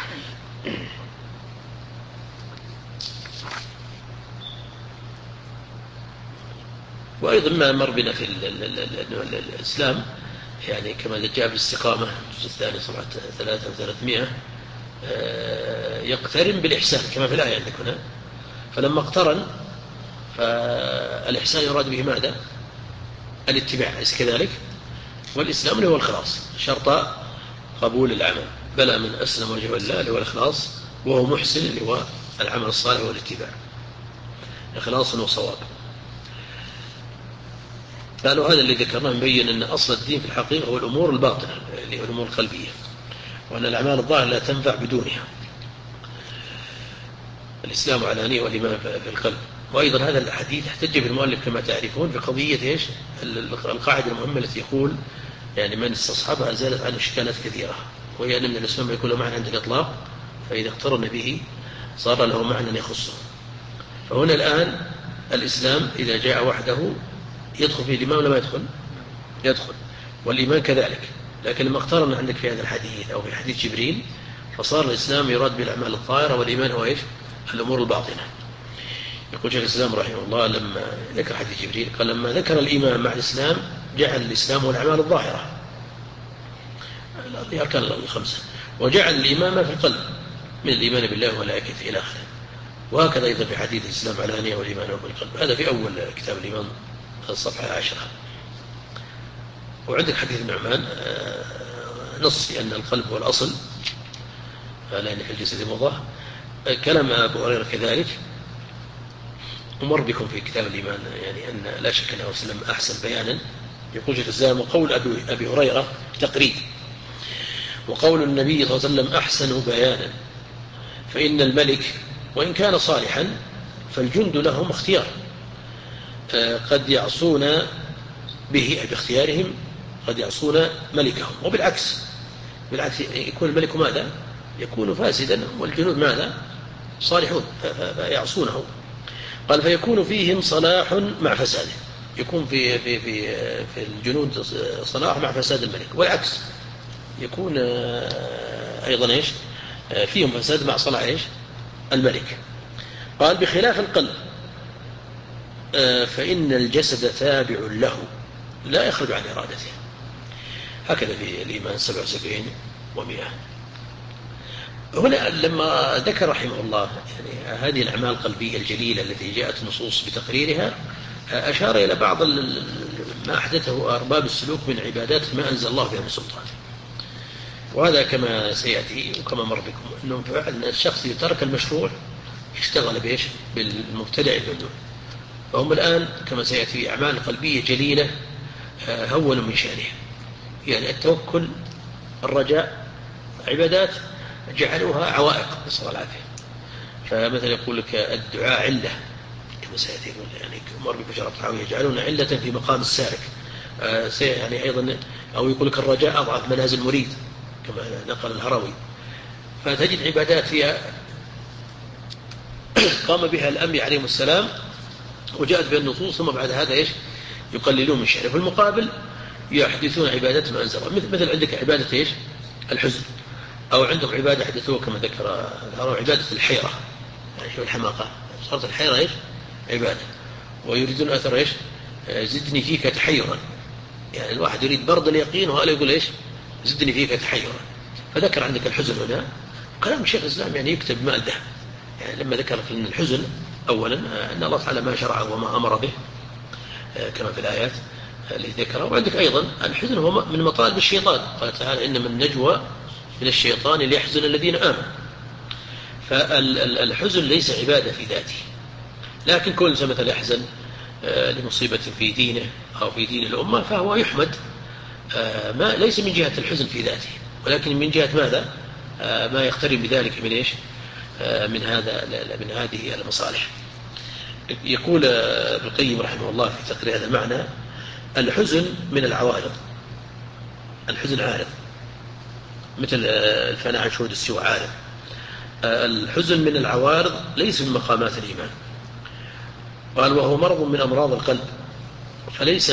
وأيضا ما مر بنا في الإسلام يعني كما جاء بالاستقامة الجزء الثاني صفحة 300 يقترن بالإحسان كما في الآية عندك هنا. فلما اقترن فالإحسان يراد به ماذا؟ الاتباع، أليس كذلك؟ والإسلام هو الخلاص، شرط قبول العمل، بلى من أسلم وجهه لله اللي هو الإخلاص، وهو محسن اللي هو العمل الصالح والاتباع، إخلاص وصواب. قالوا هذا اللي ذكرناه مبين أن أصل الدين في الحقيقة هو الأمور الباطنة اللي هو الأمور القلبية، وأن الأعمال الظاهرة لا تنفع بدونها. الإسلام علانية والإيمان في القلب. وأيضا هذا الحديث احتج بالمؤلف كما تعرفون بقضية إيش؟ القاعدة المهمة التي يقول يعني من استصحبها زالت عنه إشكالات كثيرة، وهي أن من الإسلام يكون له معنى عند الإطلاق، فإذا اقترن به صار له معنى يخصه. فهنا الآن الإسلام إذا جاء وحده يدخل فيه الإيمان ولا ما يدخل، والإيمان كذلك. لكن لما اقترن عندك في هذا الحديث أو في حديث جبريل فصار الإسلام يراد بالأعمال الظاهرة، والإيمان هو إيش؟ الأمور الباطنة. يقول شيخ الإسلام رحمه الله لما ذكر حديث جبريل قال لما ذكر الإيمان مع الإسلام جعل الإسلام هو الأعمال الظاهرة أركان الله الخمسة، وجعل الإيمان في القلب من الإيمان بالله وملائكته إلى آخره. وهكذا أيضا في حديث الإسلام علانية والإيمان بالقلب، هذا في أول كتاب الإيمان الصفحة 10. وعندك حديث النعمان نص أن القلب هو الأصل لا في الجسد مضاه، كلام أبو هريرة كذلك. ومر بكم في كتاب الإيمان يعني أن لا شك أنه وسلم أحسن بيانا. يقول شيخ الإسلام وقول أبي هريرة تقريب، وقول النبي صلى الله عليه وسلم أحسن بيانا، فإن الملك وإن كان صالحا فالجند لهم اختيار، قد يعصون به باختيارهم، قد يعصون ملكهم، وبالعكس يكون الملك ماذا؟ يكون فاسدا والجنود ماذا؟ صالحون فيعصونه. قال فيكون فيهم صلاح مع فساده، يكون في الجنود صلاح مع فساد الملك، والعكس يكون أيضا إيش؟ فيهم فساد مع صلاح إيش؟ الملك. قال بخلاف القلب فإن الجسد تابع له لا يخرج عن إرادته. هكذا في الإيمان 77 و100. هنا لما ذكر رحمه الله يعني هذه الأعمال القلبية الجليلة التي جاءت نصوص بتقريرها، أشار إلى بعض ما أحدثه أرباب السلوك من عبادات ما أنزل الله بها من سلطان. وهذا كما سيأتي وكما مر بكم أنه فعلا الشخص يترك المشروع اشتغل بإيش؟ بالمبتدع الممنوع. فهم الآن كما سيأتي أعمال قلبية جليلة هونوا من شأنها، يعني التوكل، الرجاء، عبادات جعلوها عوائق نسأل الله العافية. فمثلا يقول لك الدعاء علة كما سيأتي يعني مر ببشر الطحاوي يجعلون علة في مقام السالك، يعني أيضا أو يقول لك الرجاء أضعف منازل المريد كما نقل الهروي. فتجد عبادات فيها قام بها الأنبياء عليهم السلام وجاءت بها النصوص، ثم بعد هذا إيش؟ يقللون من شأنه. في المقابل يحدثون عبادات ما أنزل، مثل عندك عبادة إيش؟ الحزن، أو عندهم عبادة حدثوها كما ذكر عبادة الحيرة، يعني شو الحماقة صارت الحيرة إيش؟ عبادة. ويريدون أثر إيش؟ زدني فيك تحيرا، يعني الواحد يريد برد اليقين وهذا يقول إيش؟ زدني فيك تحيرا. فذكر عندك الحزن هنا، كلام الشيخ الإسلام يعني يكتب مادة، يعني لما ذكر أن الحزن أولا أن الله تعالى ما شرعه وما أمر به كما في الآيات التي ذكرها. وعندك أيضا الحزن هو من مطالب الشيطان، قال تعالى إنما النجوى من الشيطان ليحزن الذين آمنوا. فالحزن ليس عبادة في ذاته، لكن كل مثلا يحزن لمصيبة في دينه أو في دين الأمة فهو يحمد، ما ليس من جهة الحزن في ذاته، ولكن من جهة ماذا؟ ما يقترب بذلك من إيش؟ من هذه المصالح. يقول ابن القيم رحمه الله في تقرير هذا المعنى الحزن من العوارض. الحزن عارض، مثل الفناء عن شهود السوء عارض، الحزن من العوارض ليس من مقامات الإيمان. قال وهو مرض من أمراض القلب فليس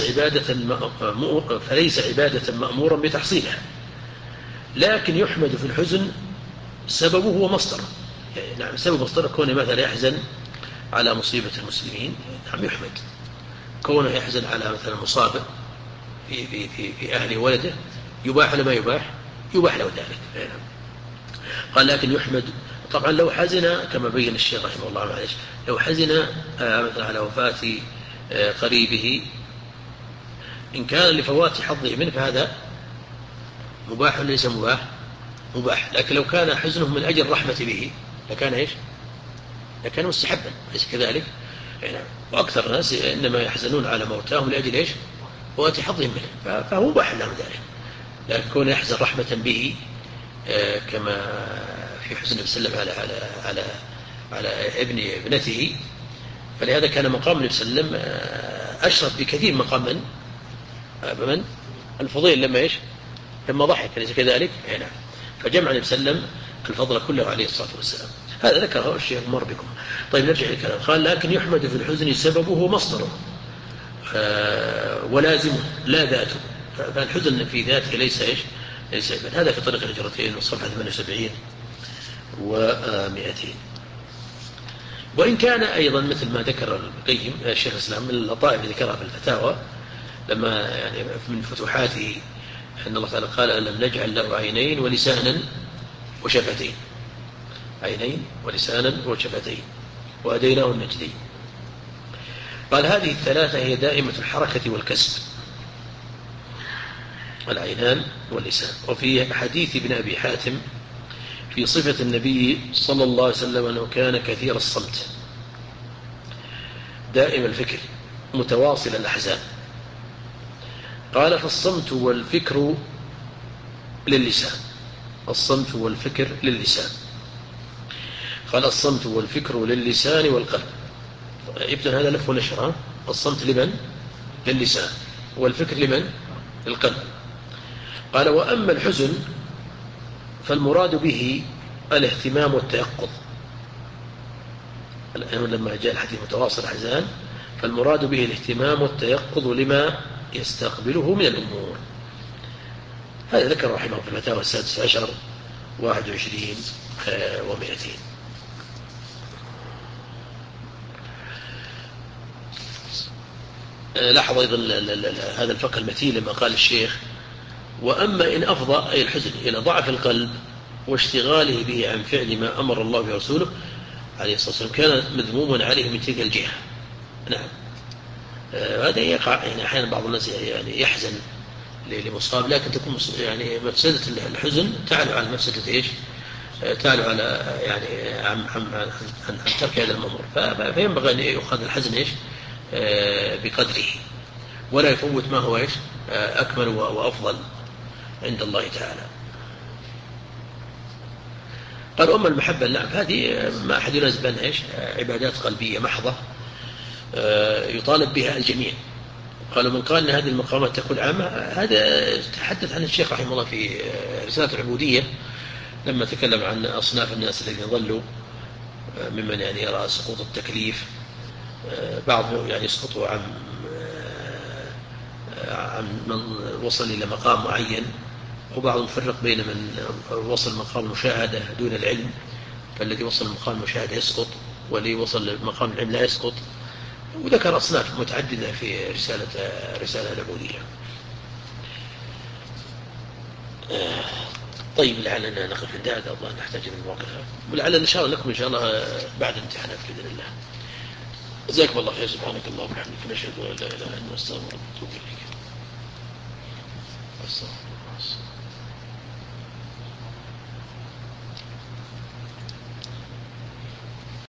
عبادة مأمورا بتحصيلها، لكن يحمد في الحزن سببه ومصدره. يعني نعم سبب مصدره كونه مثلا يحزن على مصيبة المسلمين، نعم يحمد. كونه يحزن على مثلا مصابة في أهل ولده يباح لما يباح له ذلك. قال لكن يحمد. طبعا لو حزن كما بين الشيخ رحمه الله معلش، لو حزن مثلا على وفاة قريبه إن كان لفوات حظه منه فهذا مباح ليس مباح. لكن لو كان حزنه من أجل الرحمة به لكان إيش؟ لكان مستحبا، ليس كذلك؟ وأكثر الناس إنما يحزنون على موتاهم لأجل إيش؟ فوات حظهم منه، فهو مباح لهم ذلك. لكن كون يحزن رحمة به كما في حزن النبي صلى الله عليه وسلم على ابن ابنته، فلهذا كان مقام النبي صلى الله عليه وسلم أشرف بكثير مقام من الفضيل لما ضحك، ليس كذلك؟ نعم. فجمع النبي صلى الله عليه وسلم الفضل كله عليه الصلاة والسلام. هذا ذكره الشيخ مر بكم. طيب نرجع للكلام. قال لكن يحمد في الحزن سببه ومصدره ولازمه لا ذاته. فالحزن في ذاته ليس عبادة. هذا في طريق الهجرتين والصفحة 78 و200. وإن كان أيضا مثل ما ذكر القيم الشيخ الإسلام من اللطائف اللي ذكرها في الفتاوى لما يعني من فتوحاته أن الله تعالى قال ألم نجعل له عينين ولسانا وشفتين، عينين ولسانا وشفتين وهديناه النجدين. قال هذه الثلاثة هي دائمة الحركة والكسب، العينان واللسان. وفي حديث ابن أبي حاتم في صفة النبي صلى الله عليه وسلم أنه كان كثير الصمت دائم الفكر متواصل الأحزان. قال فالصمت والفكر للسان، الصمت والفكر للسان. قال الصمت والفكر للسان والقلب. يبدأ هذا لف ونشر. الصمت لمن؟ للسان، والفكر لمن؟ للقلب. قال وأما الحزن فالمراد به الاهتمام والتيقظ. لما جاء الحديث متواصل الأحزان فالمراد به الاهتمام والتيقظ لما يستقبله من الأمور. هذا ذكر رحمه في الفتاوى 16 21 و200. لاحظ أيضا هذا الفقه المتين لما قال الشيخ وأما إن أفضى أي الحزن إلى ضعف القلب واشتغاله به عن فعل ما أمر الله برسوله عليه الصلاة والسلام كان مذموما عليه من تلك الجهة. نعم. هذا يقع يعني أحيانا بعض الناس يعني يحزن لمصاب، لكن تكون يعني مفسدة الحزن تعلو على مفسدة إيش؟ تعلو على يعني عن ترك هذا الأمر. فينبغي أن يؤخذ الحزن إيش؟ بقدره ولا يفوت ما هو إيش؟ أكمل وأفضل عند الله تعالى. قال أما المحبة نعم هذه ما أحد ينازع عنها إيش؟ عبادات قلبية محضة يطالب بها الجميع. قالوا من قال أن هذه المقامات تكون عامة، هذا تحدث عن الشيخ رحمه الله في رسالة العبودية لما تكلم عن أصناف الناس الذين ظلوا ممن يعني يرى سقوط التكليف، بعضهم يعني يسقطوا عن من وصل إلى مقام معين، وبعضهم يفرق بين من وصل مقام المشاهدة دون العلم، فالذي وصل مقام المشاهدة يسقط والذي وصل مقام العلم لا يسقط. وذكر أصناف متعددة في رسالة العبودية. طيب لعلنا نقف عند هذا، الله نحتاج من موقفها، ولعلنا نشار لكم إن شاء الله بعد الامتحانات بإذن الله. جزاكم الله خير. سبحانك اللهم وبحمدك نشهد أن لا إله إلا أنت نستغفرك ونتوب إليك.